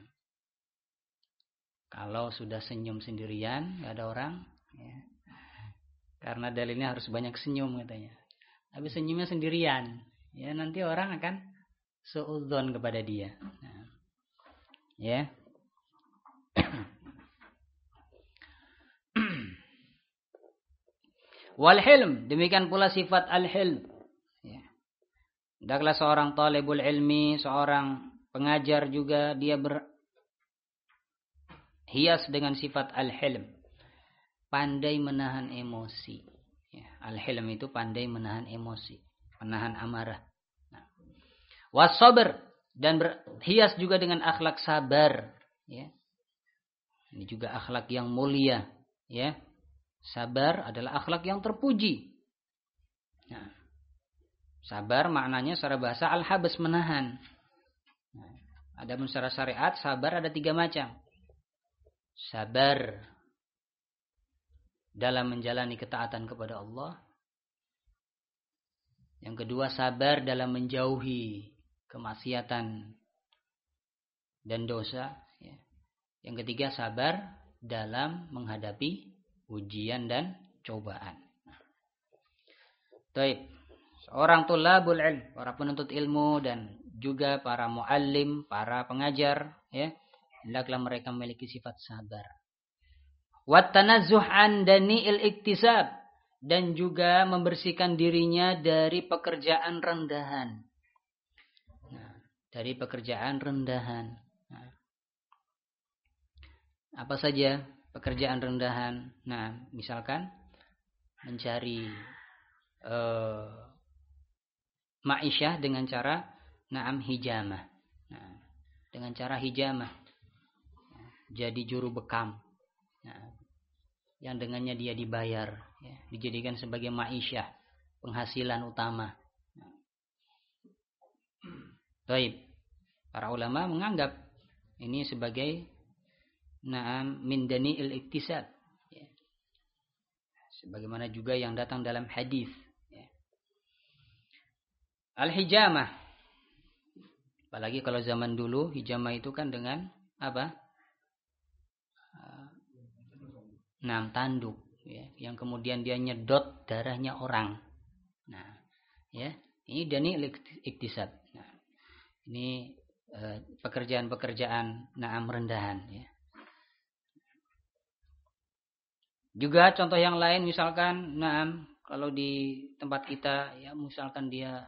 kalau sudah senyum sendirian, nggak ada orang, ya, karena dalilnya harus banyak senyum katanya. Tapi senyumnya sendirian, ya nanti orang akan suudzon kepada dia. Nah, ya. Wal hilm, demikian pula sifat al-hilm. Ya. Hendaklah seorang talibul ilmi, seorang pengajar juga dia berhias dengan sifat al-hilm. Pandai menahan emosi. Ya, al-hilm itu pandai menahan emosi, menahan amarah. Nah. Was-sabr, dan berhias juga dengan akhlak sabar. Ya. Ini juga akhlak yang mulia. Ya. Sabar adalah akhlak yang terpuji. Nah. Sabar maknanya secara bahasa al-habs, menahan. Nah, adapun secara syariat sabar ada 3 macam. Sabar dalam menjalani ketaatan kepada Allah. Yang kedua, sabar dalam menjauhi kemaksiatan dan dosa. Yang ketiga, sabar dalam menghadapi ujian dan cobaan. Baik. Seorang tulabul ilm, para penuntut ilmu, dan juga para muallim, para pengajar, ya, hendaklah mereka memiliki sifat sabar. Wat tanazzuh an dani'il iktisab, dan juga membersihkan dirinya dari pekerjaan rendahan. Nah, dari pekerjaan rendahan. Nah, apa saja pekerjaan rendahan? Nah, misalkan mencari ma'isyah dengan cara hijamah. Nah, dengan cara hijamah. Jadi juru bekam. Nah, yang dengannya dia dibayar, ya, dijadikan sebagai ma'isyah, penghasilan utama. Baik. Para ulama menganggap ini sebagai min dani'il iktisab. Ya. Sebagaimana juga yang datang dalam hadis. Al-hijamah. Apalagi kalau zaman dulu, hijamah itu kan dengan apa? Tanduk. Ya, yang kemudian dia nyedot darahnya orang. Nah, ya, ini dani iktisab. Nah, ini pekerjaan-pekerjaan rendahan. Ya. Juga contoh yang lain, misalkan, kalau di tempat kita, ya, misalkan dia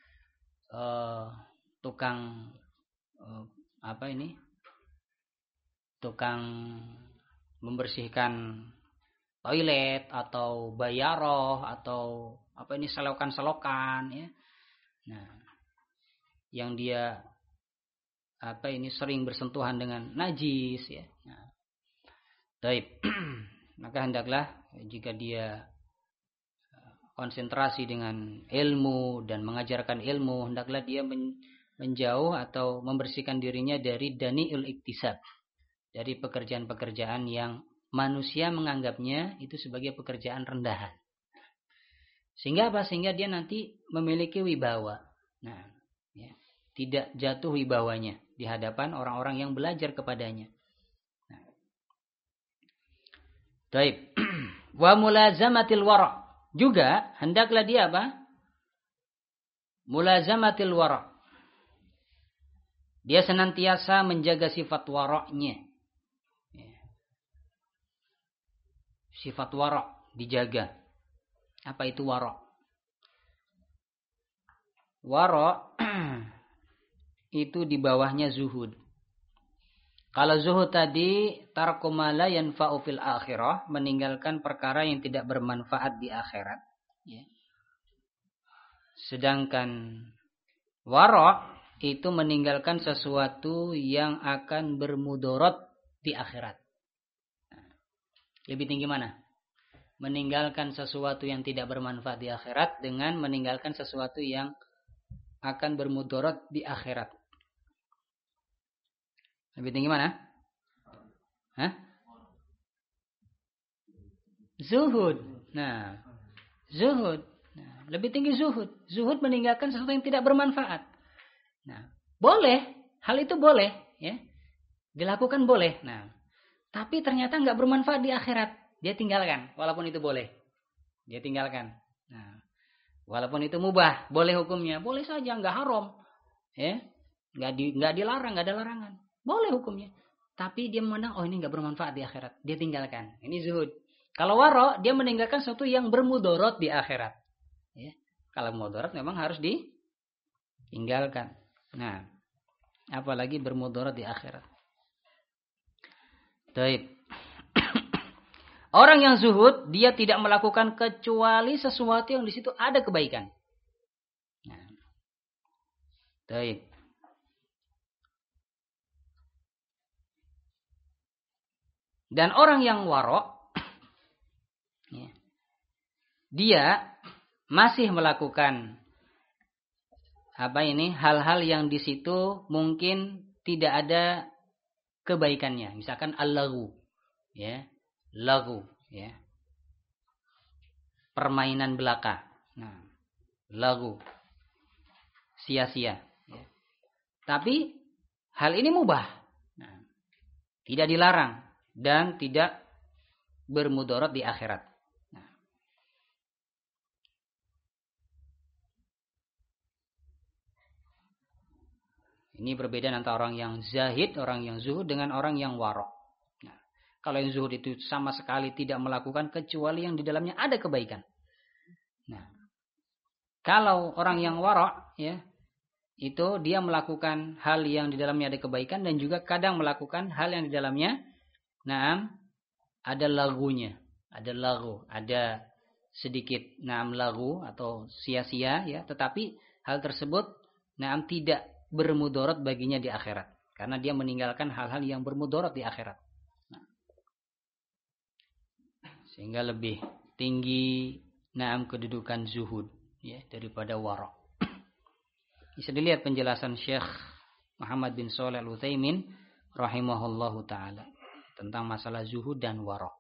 tukang tukang membersihkan toilet atau bayaroh atau selokan ya. Nah, yang dia sering bersentuhan dengan najis ya. Nah, baik. Maka hendaklah jika dia konsentrasi dengan ilmu dan mengajarkan ilmu, hendaklah dia menjauh atau membersihkan dirinya dari dani'ul iktisab, dari pekerjaan-pekerjaan yang manusia menganggapnya itu sebagai pekerjaan rendahan. Sehingga apa? Sehingga dia nanti memiliki wibawa. Nah, ya, tidak jatuh wibawanya di hadapan orang-orang yang belajar kepadanya. Nah. Baik. Wa mulazamatil wara'. Juga hendaklah dia apa? mulazamatil wara'. Dia senantiasa menjaga sifat wara'nya. Sifat wara' dijaga. Apa itu wara'? Wara' itu di bawahnya zuhud. Kalau zuhud tadi tarku ma la yanfa'u fil akhirah, meninggalkan perkara yang tidak bermanfaat di akhirat. Sedangkan wara' itu meninggalkan sesuatu yang akan bermudarat di akhirat. Lebih tinggi mana? Meninggalkan sesuatu yang tidak bermanfaat di akhirat dengan meninggalkan sesuatu yang akan bermudarat di akhirat. Lebih tinggi mana? Zuhud. Nah, zuhud. Nah, lebih tinggi zuhud. Zuhud meninggalkan sesuatu yang tidak bermanfaat. Nah, boleh, hal itu boleh, ya, dilakukan boleh. Nah, tapi ternyata nggak bermanfaat di akhirat, dia tinggalkan, walaupun itu boleh, dia tinggalkan. Nah, walaupun itu mubah, boleh hukumnya, boleh saja, nggak haram, ya, nggak dilarang, nggak ada larangan, boleh hukumnya. Tapi dia memandang, oh ini nggak bermanfaat di akhirat, dia tinggalkan. Ini zuhud. Kalau waro, dia meninggalkan sesuatu yang bermudarat di akhirat. Ya, kalau mudarat memang harus ditinggalkan. Nah, apalagi bermudarat di akhirat. Baik. Orang yang zuhud, dia tidak melakukan kecuali sesuatu yang di situ ada kebaikan. Nah. Baik. Dan orang yang waro, dia masih melakukan hal-hal yang di situ mungkin tidak ada kebaikannya. Misalkan al-laghu, ya, lagu, ya, permainan belaka. Nah, lagu, sia-sia. Ya. Tapi hal ini mubah, nah, tidak dilarang dan tidak bermudarat di akhirat. Ini perbedaan antara orang yang zahid, orang yang zuhud dengan orang yang waro'. Nah, kalau yang zuhud itu sama sekali tidak melakukan kecuali yang di dalamnya ada kebaikan. Nah, kalau orang yang waro', ya, itu dia melakukan hal yang di dalamnya ada kebaikan dan juga kadang melakukan hal yang di dalamnya, ada lagunya, ada lagu, ada sedikit lagu atau sia-sia, ya. Tetapi hal tersebut, tidak bermudarat baginya di akhirat, karena dia meninggalkan hal-hal yang bermudarat di akhirat. Nah, sehingga lebih tinggi kedudukan zuhud, ya, daripada wara'. Bisa dilihat penjelasan Syekh Muhammad bin Shalih Al-Utsaimin rahimahullahu taala tentang masalah zuhud dan wara'.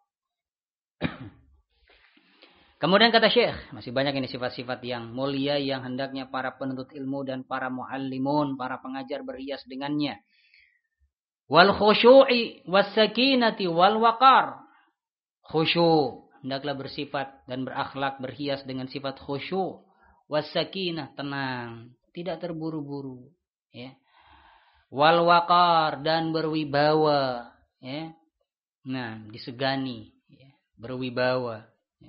Kemudian kata Syekh, masih banyak ini sifat-sifat yang mulia yang hendaknya para penuntut ilmu dan para muallimun, para pengajar berhias dengannya. Wal khusyu'i was sakinati wal waqar. Khusyu', hendaklah bersifat dan berakhlak berhias dengan sifat khusyu', was sakinah, tenang, tidak terburu-buru, ya. Wal waqar, dan berwibawa, ya. Nah, disegani, ya, berwibawa.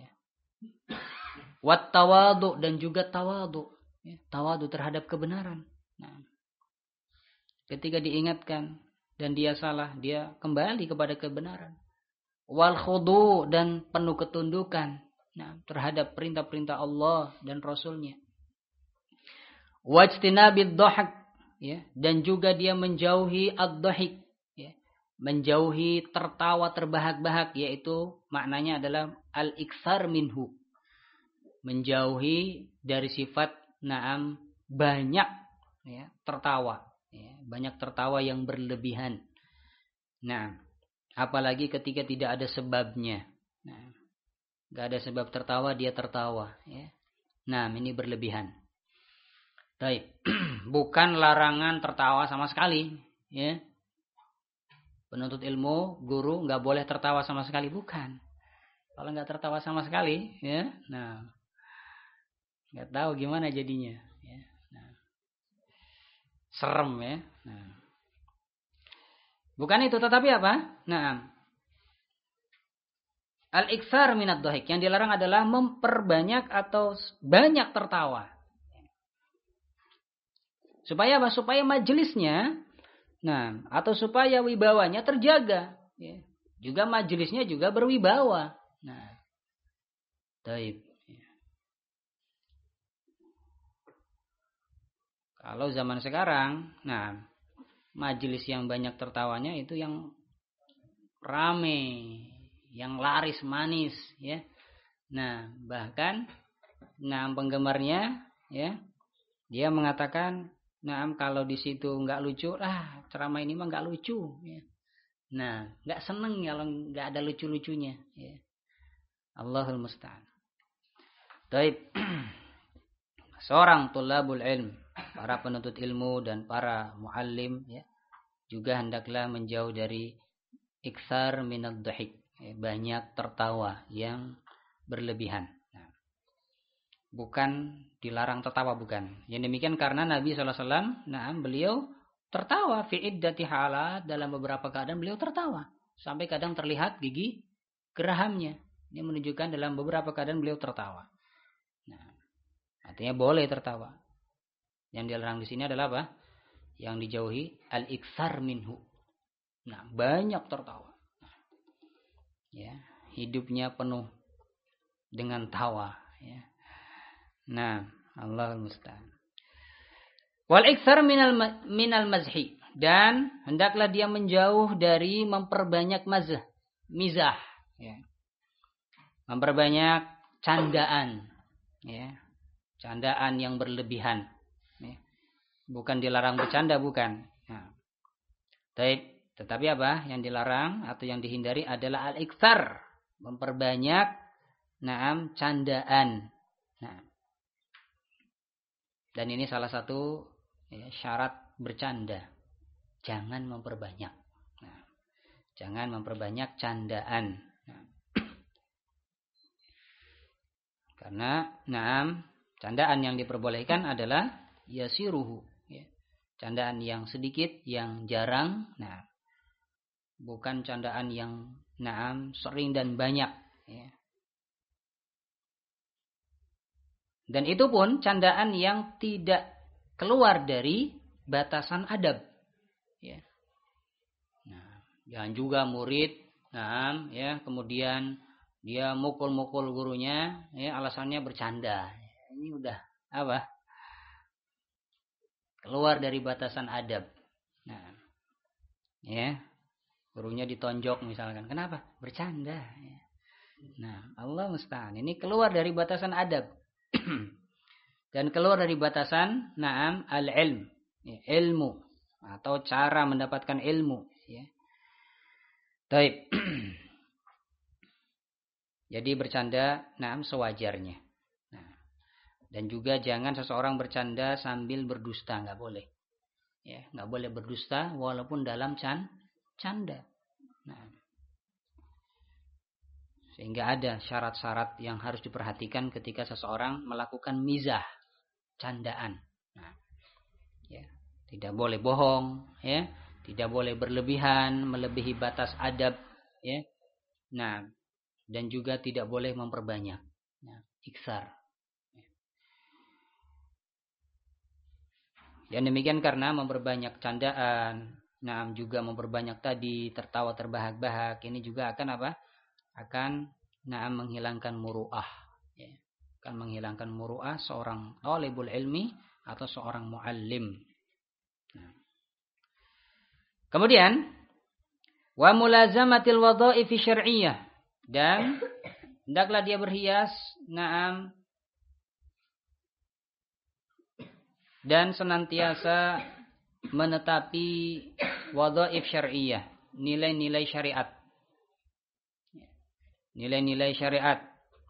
Wat tawadu, dan juga tawadu, ya, tawadu terhadap kebenaran. Nah, ketika diingatkan dan dia salah, dia kembali kepada kebenaran. Wal khudu, dan penuh ketundukan, terhadap perintah-perintah Allah dan Rasulnya. Wajtinabid dhahak, ya, dan juga dia menjauhi ad-dhahik, ya, menjauhi tertawa terbahak-bahak, yaitu maknanya adalah al-iksar minhu, menjauhi dari sifat banyak, ya, tertawa, ya, banyak tertawa yang berlebihan. Nah, apalagi ketika tidak ada sebabnya. Nah, gak ada sebab tertawa, dia tertawa, ya. Nah, ini berlebihan. Baik. Bukan larangan tertawa sama sekali, ya. Penuntut ilmu, guru gak boleh tertawa sama sekali, bukan. Kalau gak tertawa sama sekali, ya, nah, nggak tahu gimana jadinya, ya. serem ya. Nah. Bukan itu, tetapi apa? Nah, al-iktsar minad dhahik, yang dilarang adalah memperbanyak atau banyak tertawa. Supaya apa? Supaya majelisnya, nah, atau supaya wibawanya terjaga, ya. Juga majelisnya juga berwibawa. Nah, taib. Kalau zaman sekarang, nah, majelis yang banyak tertawanya itu yang rame, yang laris manis, ya. Nah, bahkan, nah, penggemarnya, ya, dia mengatakan, nah, kalau di situ nggak lucu, ceramah ini mah nggak lucu, ya. Nah, nggak seneng kalau nggak ada lucu-lucunya, ya. Allahul musta'an. Taib. Seorang tulabul ilm, para penuntut ilmu dan para muallim, ya, juga hendaklah menjauh dari iksar minad dhahik, ya, banyak tertawa yang berlebihan. Nah, bukan dilarang tertawa, bukan. Yang demikian karena Nabi SAW, nah, beliau tertawa fi iddati halat, dalam beberapa keadaan beliau tertawa sampai kadang terlihat gigi gerahamnya. Ini menunjukkan dalam beberapa keadaan beliau tertawa. Nah, artinya boleh tertawa. Yang dilarang di sini adalah apa? Yang dijauhi al-iksar minhu. Nah, banyak tertawa. Ya, hidupnya penuh dengan tawa, ya. Nah, Allahul musta'an. Wal iksar minal mazhi, dan hendaklah dia menjauh dari memperbanyak mizah, ya. Memperbanyak candaan, ya. Candaan yang berlebihan, ya. Bukan dilarang bercanda, bukan. Nah, tetapi apa? Yang dilarang atau yang dihindari adalah al-iktsar, memperbanyak candaan. Nah, dan ini salah satu, ya, syarat bercanda. Jangan memperbanyak. Nah, jangan memperbanyak candaan. Nah, karena candaan yang diperbolehkan adalah yasiruhu, ya. Candaan yang sedikit, yang jarang. Nah, bukan candaan yang sering dan banyak, ya. Dan itu pun candaan yang tidak keluar dari batasan adab, ya. Nah, jangan juga murid, ya, kemudian dia mukul-mukul gurunya, ya, alasannya bercanda. Ini udah apa? Keluar dari batasan adab. Nah, ya, gurunya ditonjok misalkan, kenapa? Bercanda, ya. Nah, Allah musta'an, ini keluar dari batasan adab. Dan keluar dari batasan al-ilm, ya, ilmu atau cara mendapatkan ilmu, ya. Baik. Jadi bercanda sewajarnya. Nah, dan juga jangan seseorang bercanda sambil berdusta, nggak boleh. Ya, nggak boleh berdusta walaupun dalam canda. Nah, sehingga ada syarat-syarat yang harus diperhatikan ketika seseorang melakukan mizah, candaan. Nah, ya, tidak boleh bohong, ya, tidak boleh berlebihan, melebihi batas adab, ya. Nah, dan juga tidak boleh memperbanyak, ya, iksar. Yang demikian karena memperbanyak candaan, juga memperbanyak tadi tertawa terbahak-bahak, ini juga akan apa? Akan menghilangkan muru'ah, ya. Akan menghilangkan muru'ah seorang talibul ilmi atau seorang muallim. Nah. Kemudian wa mulazamatil wadha'ifi syar'iyyah, dan hendaklah dia berhias dan senantiasa menetapi wadha'if syar'iyyah, nilai-nilai syariat. Nilai-nilai syariat.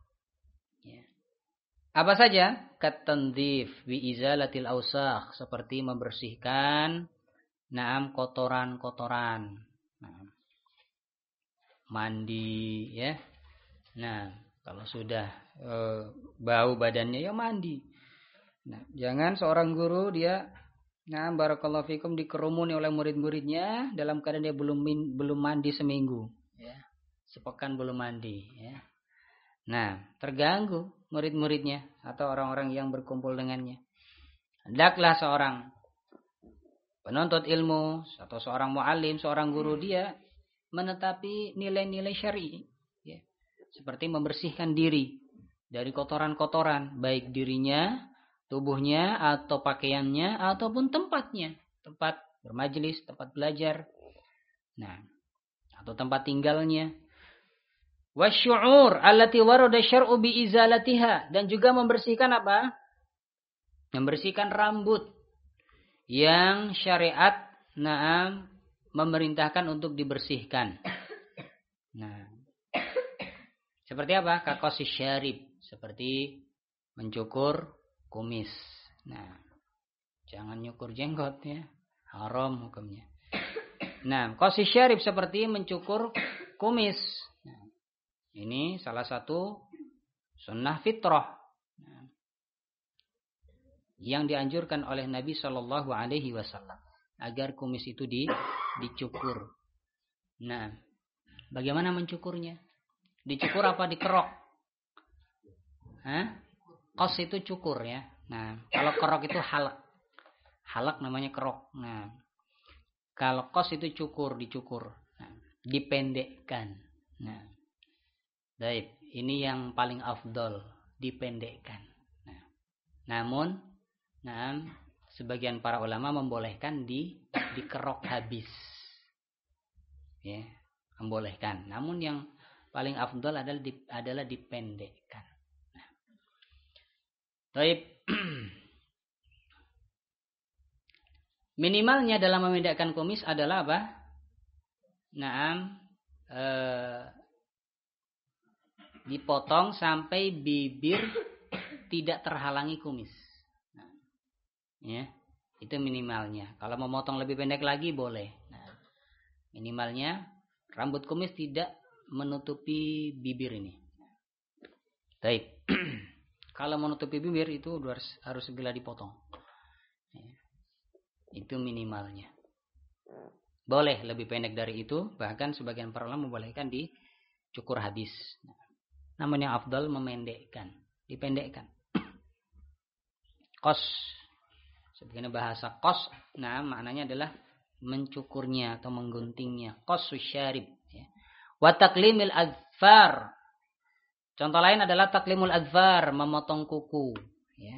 Apa saja? Katandhif bi izalatil awsakh, seperti membersihkan kotoran-kotoran. Mandi, ya. Nah, kalau sudah bau badannya, ya mandi. Nah, jangan seorang guru dia Nah, barakallahu fikum dikerumuni oleh murid-muridnya dalam keadaan dia belum mandi seminggu, ya. Sepekan belum mandi, ya. Nah, terganggu murid-muridnya atau orang-orang yang berkumpul dengannya. Hendaklah seorang penuntut ilmu atau seorang muallim, seorang guru dia menetapi nilai-nilai syar'i, ya. Seperti membersihkan diri dari kotoran-kotoran, baik dirinya, tubuhnya, atau pakaiannya, ataupun tempatnya, tempat bermajelis, tempat belajar, nah, atau tempat tinggalnya. Wasyu'ur allati warada syar'u biizalatiha, dan juga membersihkan apa? Membersihkan rambut yang syariat memerintahkan untuk dibersihkan. Nah, seperti apa? Kakosis syarib, seperti mencukur kumis. Nah, jangan nyukur jenggot, ya, haram hukumnya. Nah, qasis syarib seperti mencukur kumis. Nah, ini salah satu sunnah fitrah yang dianjurkan oleh Nabi Shallallahu Alaihi Wasallam agar kumis itu dicukur. Nah, bagaimana mencukurnya? Dicukur apa dikerok? Qas itu cukur, ya. Nah, kalau kerok itu halak. Halak namanya kerok. Nah, kalau qas itu dicukur. Nah, dipendekkan. Nah, baik, ini yang paling afdol, dipendekkan. Nah, namun, sebagian para ulama membolehkan dikerok habis. Ya, membolehkan. Namun yang paling afdol adalah dipendekkan. Nah, baik. Minimalnya dalam memendekkan kumis adalah apa? Dipotong sampai bibir tidak terhalangi kumis. Nah, ya, itu minimalnya. Kalau mau motong lebih pendek lagi boleh. Nah, minimalnya rambut kumis tidak menutupi bibir ini. Baik. Kalau menutupi bibir itu harus segera dipotong. Ya. Itu minimalnya. Boleh lebih pendek dari itu, bahkan sebagian para ulama membolehkan dicukur habis. Namun yang afdal memendekkan, dipendekkan. Qas, sebagian bahasa qas, maknanya adalah mencukurnya atau mengguntingnya. Qasus syarib. Ya. Wa taqlimil adfar. Contoh lain adalah taklimul adfar, memotong kuku. Ya.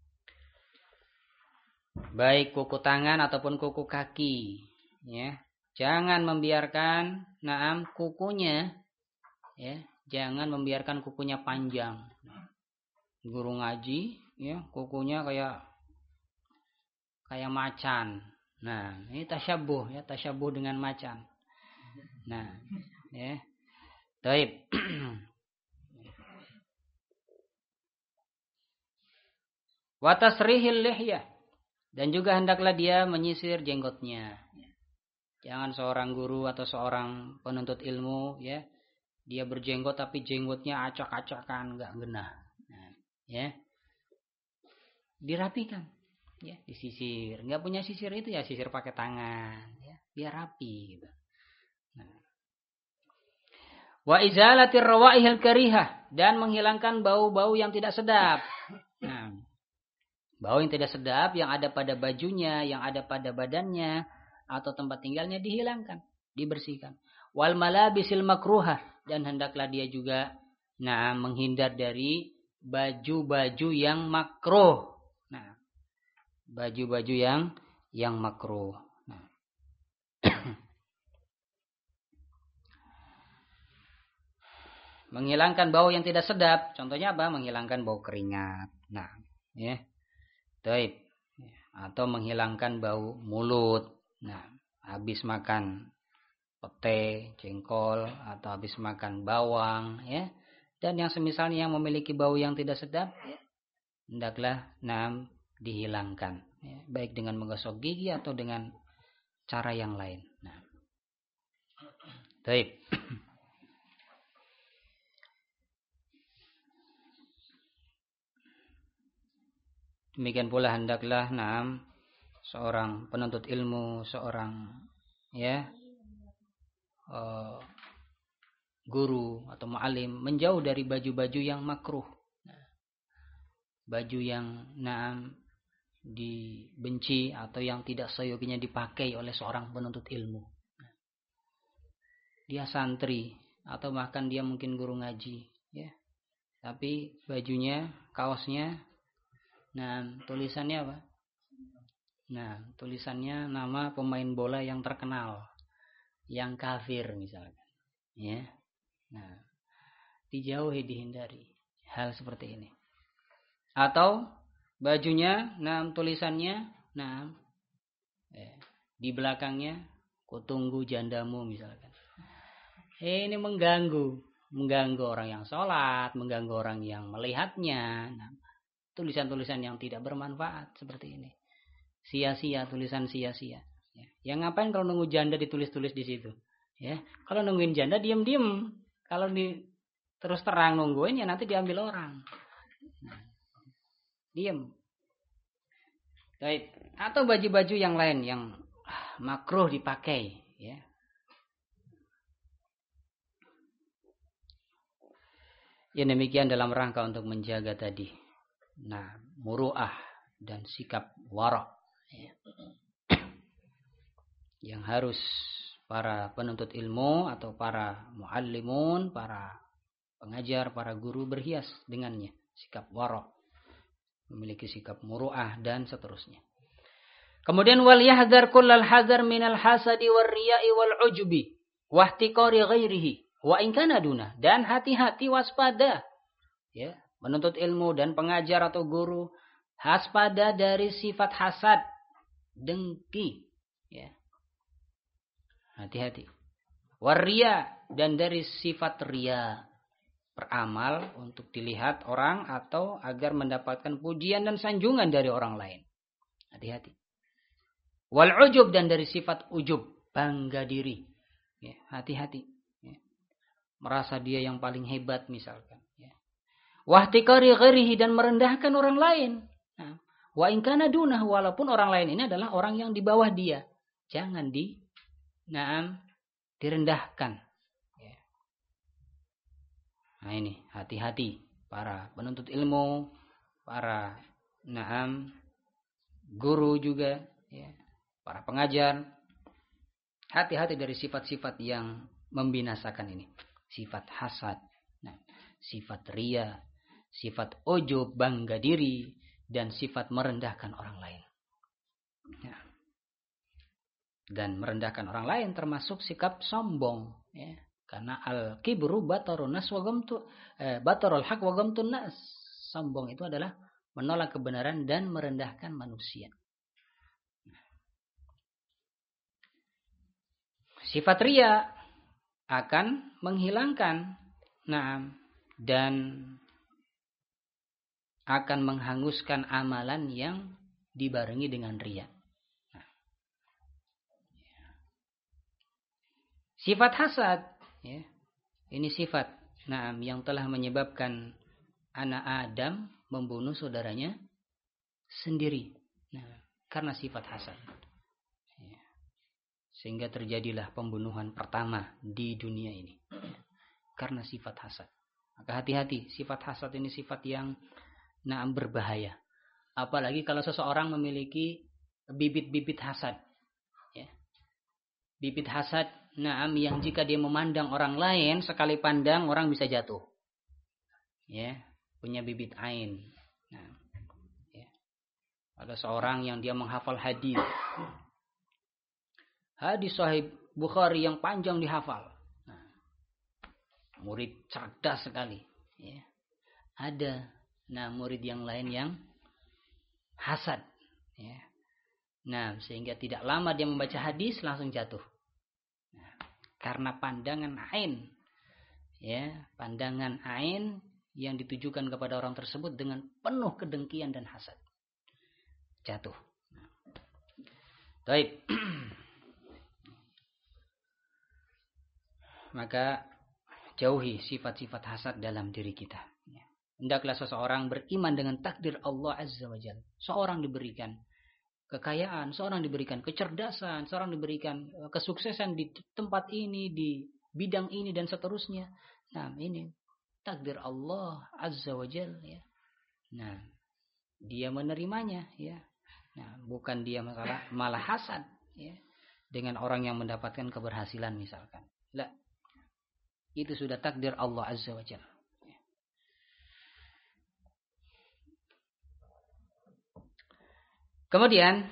Baik kuku tangan ataupun kuku kaki, ya. Jangan membiarkan kukunya, ya, jangan membiarkan kukunya panjang. Guru ngaji, ya, kukunya kayak macan. Nah, ini tasyabuh, ya, tasyabuh dengan macan. Nah, ya. Baik. Wa tasrihil lihyah. Dan juga hendaklah dia menyisir jenggotnya. Jangan seorang guru atau seorang penuntut ilmu, ya, dia berjenggot tapi jenggotnya acak-acakan, enggak genah. Nah, ya. Dirapikan, ya, disisir. Enggak punya sisir itu ya sisir pakai tangan, ya, biar rapi gitu. Nah. Wa izalatir rawaihil karihah, dan menghilangkan bau-bau yang tidak sedap. Nah, bau yang tidak sedap yang ada pada bajunya, yang ada pada badannya atau tempat tinggalnya dihilangkan, dibersihkan. Wal malabisil makruhah, dan hendaklah dia juga menghindar dari baju-baju yang makruh. Nah, baju-baju yang makruh. Nah. Menghilangkan bau yang tidak sedap, contohnya apa? Menghilangkan bau keringat. Nah, ya. Baik. Atau menghilangkan bau mulut. Nah, habis makan pete, jengkol, atau habis makan bawang, ya. Dan yang semisalnya yang memiliki bau yang tidak sedap, ya, hendaklah dihilangkan, ya, baik dengan menggosok gigi atau dengan cara yang lain. Nah, baik. Demikian pula hendaklah seorang penuntut ilmu, seorang guru atau mu'alim menjauh dari baju-baju yang makruh, baju yang dibenci atau yang tidak seyoginya dipakai oleh seorang penuntut ilmu. Dia santri atau bahkan dia mungkin guru ngaji, tapi bajunya, kaosnya, tulisannya apa? Tulisannya nama pemain bola yang terkenal, yang kafir misalkan, dijauhi, dihindari hal seperti ini. Atau bajunya, tulisannya, di belakangnya, kutunggu jandamu misalkan. Ini mengganggu orang yang sholat, mengganggu orang yang melihatnya. Tulisan-tulisan yang tidak bermanfaat seperti ini. Sia-sia, tulisan sia-sia. Yang ngapain kalau nunggu janda ditulis-tulis di situ? Kalau nungguin janda diam-diam. Kalau terus terang nungguin, ya nanti diambil orang. Diam. Baik. Atau baju-baju yang lain yang makruh dipakai, Ya demikian dalam rangka untuk menjaga tadi, muru'ah dan sikap wara', yang harus para penuntut ilmu atau para muallimun, para pengajar, para guru berhias dengannya, sikap wara', memiliki sikap muru'ah dan seterusnya. Kemudian wal yahdhar kullal hadzar minal hasadi war riya'i wal ujubi wa ihtiqari ghairihi wa in kana duna, dan hati-hati, waspada, menuntut ilmu dan pengajar atau guru waspada dari sifat hasad, dengki, hati-hati. Waria, dan dari sifat riya, beramal untuk dilihat orang atau agar mendapatkan pujian dan sanjungan dari orang lain. Hati-hati. Wal ujub, dan dari sifat ujub, bangga diri. Hati-hati. Merasa dia yang paling hebat misalkan. Wahtikari ghairihi, dan merendahkan orang lain. Wa in kana dunah, walaupun orang lain ini adalah orang yang di bawah dia. Jangan direndahkan. Ini hati-hati para penuntut ilmu, para guru juga, para pengajar. Hati-hati dari sifat-sifat yang membinasakan ini. Sifat hasad, sifat riya, sifat ujub, bangga diri, dan sifat merendahkan orang lain. Dan merendahkan orang lain termasuk sikap sombong, karena al-kibru batarun nas wa gamtu batarul haq wa gamtun nas. Sombong itu adalah menolak kebenaran dan merendahkan manusia. Sifat riya akan menghilangkan dan akan menghanguskan amalan yang dibarengi dengan riya. Sifat hasad, ini sifat yang telah menyebabkan anak Adam membunuh saudaranya sendiri, karena sifat hasad. Sehingga terjadilah pembunuhan pertama di dunia ini, karena sifat hasad. Maka hati-hati, sifat hasad ini sifat yang berbahaya. Apalagi kalau seseorang memiliki bibit-bibit hasad, bibit hasad, yang jika dia memandang orang lain, sekali pandang orang bisa jatuh, punya bibit ain. Ada seorang yang dia menghafal hadis Sahih Bukhari yang panjang dihafal. Murid cerdas sekali. Ada murid yang lain yang hasad. Sehingga tidak lama dia membaca hadis langsung jatuh. Karena pandangan ain. Pandangan ain yang ditujukan kepada orang tersebut dengan penuh kedengkian dan hasad. Jatuh. Baik. Maka jauhi sifat-sifat hasad dalam diri kita. Hendaklah seseorang beriman dengan takdir Allah Azza wa Jalla. Seorang diberikan kekayaan, seorang diberikan kecerdasan, seorang diberikan kesuksesan di tempat ini, di bidang ini dan seterusnya. Nah, ini takdir Allah Azza wa Jalla ya. Nah, dia menerimanya ya. Nah, bukan dia malah hasad ya dengan orang yang mendapatkan keberhasilan misalkan. Lah, itu sudah takdir Allah Azza wa Jalla. Kemudian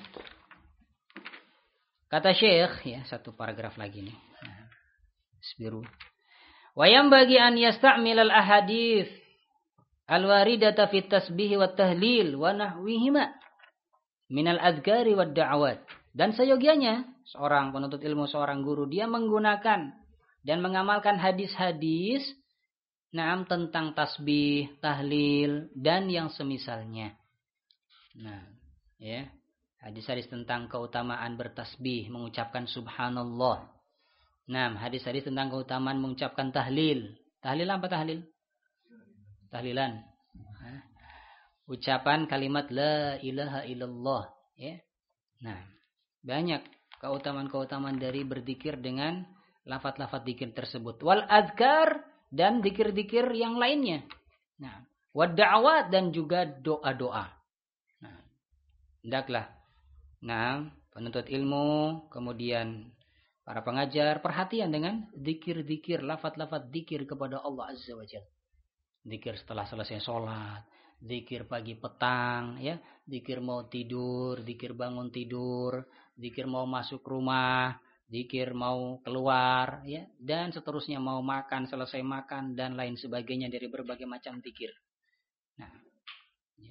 kata Syekh ya, satu paragraf lagi nih. Isbiru. Wa yanbaghi an yasta'mil al-ahadits al-waridata fi tasbih wa tahlil wa nahwihima min al-adhkari wa da'awat. Dan seyogianya seorang penuntut ilmu, seorang guru, dia menggunakan dan mengamalkan hadis-hadis tentang tasbih, tahlil dan yang semisalnya. Nah, ya. Hadis-hadis tentang keutamaan bertasbih, mengucapkan subhanallah. Nah, hadis-hadis tentang keutamaan mengucapkan tahlil. Tahlil apa tahlil? Tahlilan. Ucapan kalimat la ilaha illallah, ya. Nah, banyak keutamaan-keutamaan dari berzikir dengan lafaz-lafaz zikir tersebut. Wal azkar dan zikir-zikir yang lainnya. Nah, wad da'awat dan juga doa-doa. Nah, hendaklah penuntut ilmu, kemudian para pengajar perhatian dengan zikir-zikir, lafaz-lafaz zikir kepada Allah Azza wa Jalla. Zikir setelah selesai sholat, zikir pagi petang, ya, zikir mau tidur, zikir bangun tidur, zikir mau masuk rumah, zikir mau keluar, ya, dan seterusnya, mau makan, selesai makan dan lain sebagainya dari berbagai macam zikir. Nah, ya.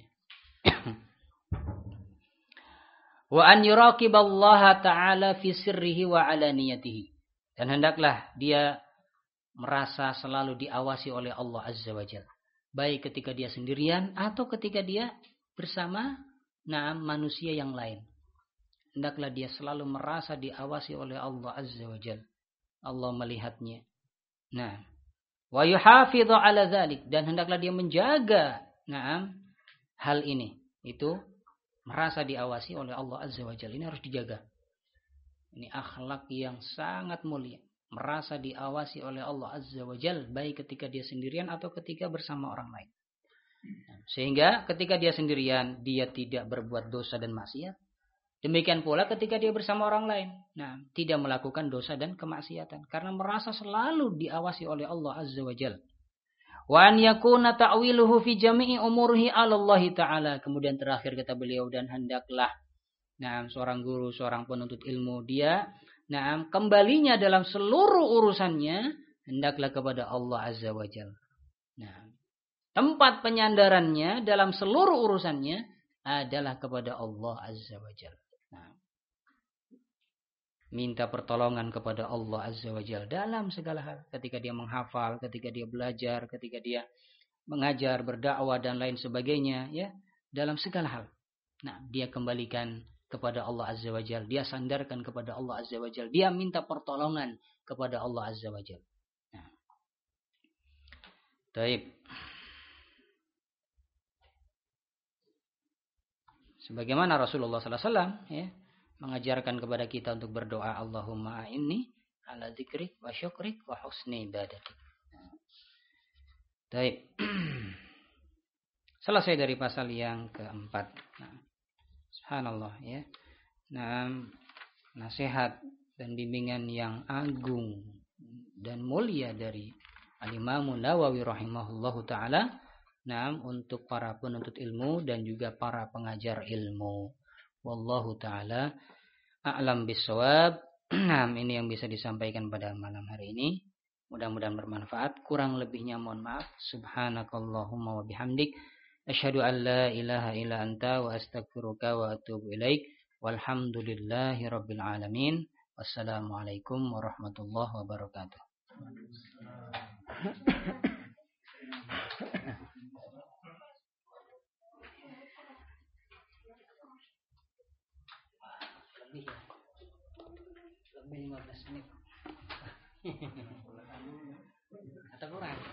Wa an yuraqiballaha ta'ala fi sirrihi wa alaniyatihi. Dan hendaklah dia merasa selalu diawasi oleh Allah Azza wa Jalla. Baik ketika dia sendirian atau ketika dia bersama manusia yang lain. Hendaklah dia selalu merasa diawasi oleh Allah Azza wa Jalla. Allah melihatnya. Nah, wa yuhafidhu ala dzalik, dan hendaklah dia menjaga hal ini. Itu merasa diawasi oleh Allah Azza wa Jalla. Ini harus dijaga. Ini akhlak yang sangat mulia. Merasa diawasi oleh Allah Azza wa Jalla, baik ketika dia sendirian atau ketika bersama orang lain. Sehingga ketika dia sendirian, dia tidak berbuat dosa dan maksiat. Demikian pula ketika dia bersama orang lain. Nah, tidak melakukan dosa dan kemaksiatan. Karena merasa selalu diawasi oleh Allah Azza wa Jalla. Wa an yakuna ta'wiluhu fi jami'i umurihi 'ala Allah Ta'ala. Kemudian terakhir kata beliau, dan hendaklah seorang guru, seorang penuntut ilmu, dia kembalinya dalam seluruh urusannya hendaklah kepada Allah Azza wa Jalla. Tempat penyandarannya dalam seluruh urusannya adalah kepada Allah Azza wa Jalla. Minta pertolongan kepada Allah Azza wa Jalla dalam segala hal. Ketika dia menghafal, ketika dia belajar, ketika dia mengajar, berdakwah dan lain sebagainya, ya, dalam segala hal. Dia kembalikan kepada Allah Azza wa Jalla. Dia sandarkan kepada Allah Azza wa Jalla. Dia minta pertolongan kepada Allah Azza wa Jalla. Baik. Sebagaimana Rasulullah sallallahu alaihi wasallam, ya, mengajarkan kepada kita untuk berdoa, Allahumma a'inni ala dzikrik wa syukrik wa husni ibadatik. Baik. Selesai dari pasal yang keempat. Subhanallah, ya. Nasihat dan bimbingan yang agung dan mulia dari Al-Imam Nawawi rahimahullahu taala untuk para penuntut ilmu dan juga para pengajar ilmu. Wallahu taala a'lam bissawab. Ini yang bisa disampaikan pada malam hari ini. Mudah-mudahan bermanfaat. Kurang lebihnya mohon maaf. Subhanakallahumma wa bihamdik, asyhadu an la ilaha illa anta wa astaghfiruka wa atubu ilaik. Walhamdulillahi rabbil alamin. Wassalamualaikum warahmatullahi wabarakatuh. Lebih 15 menit. Atau kurang?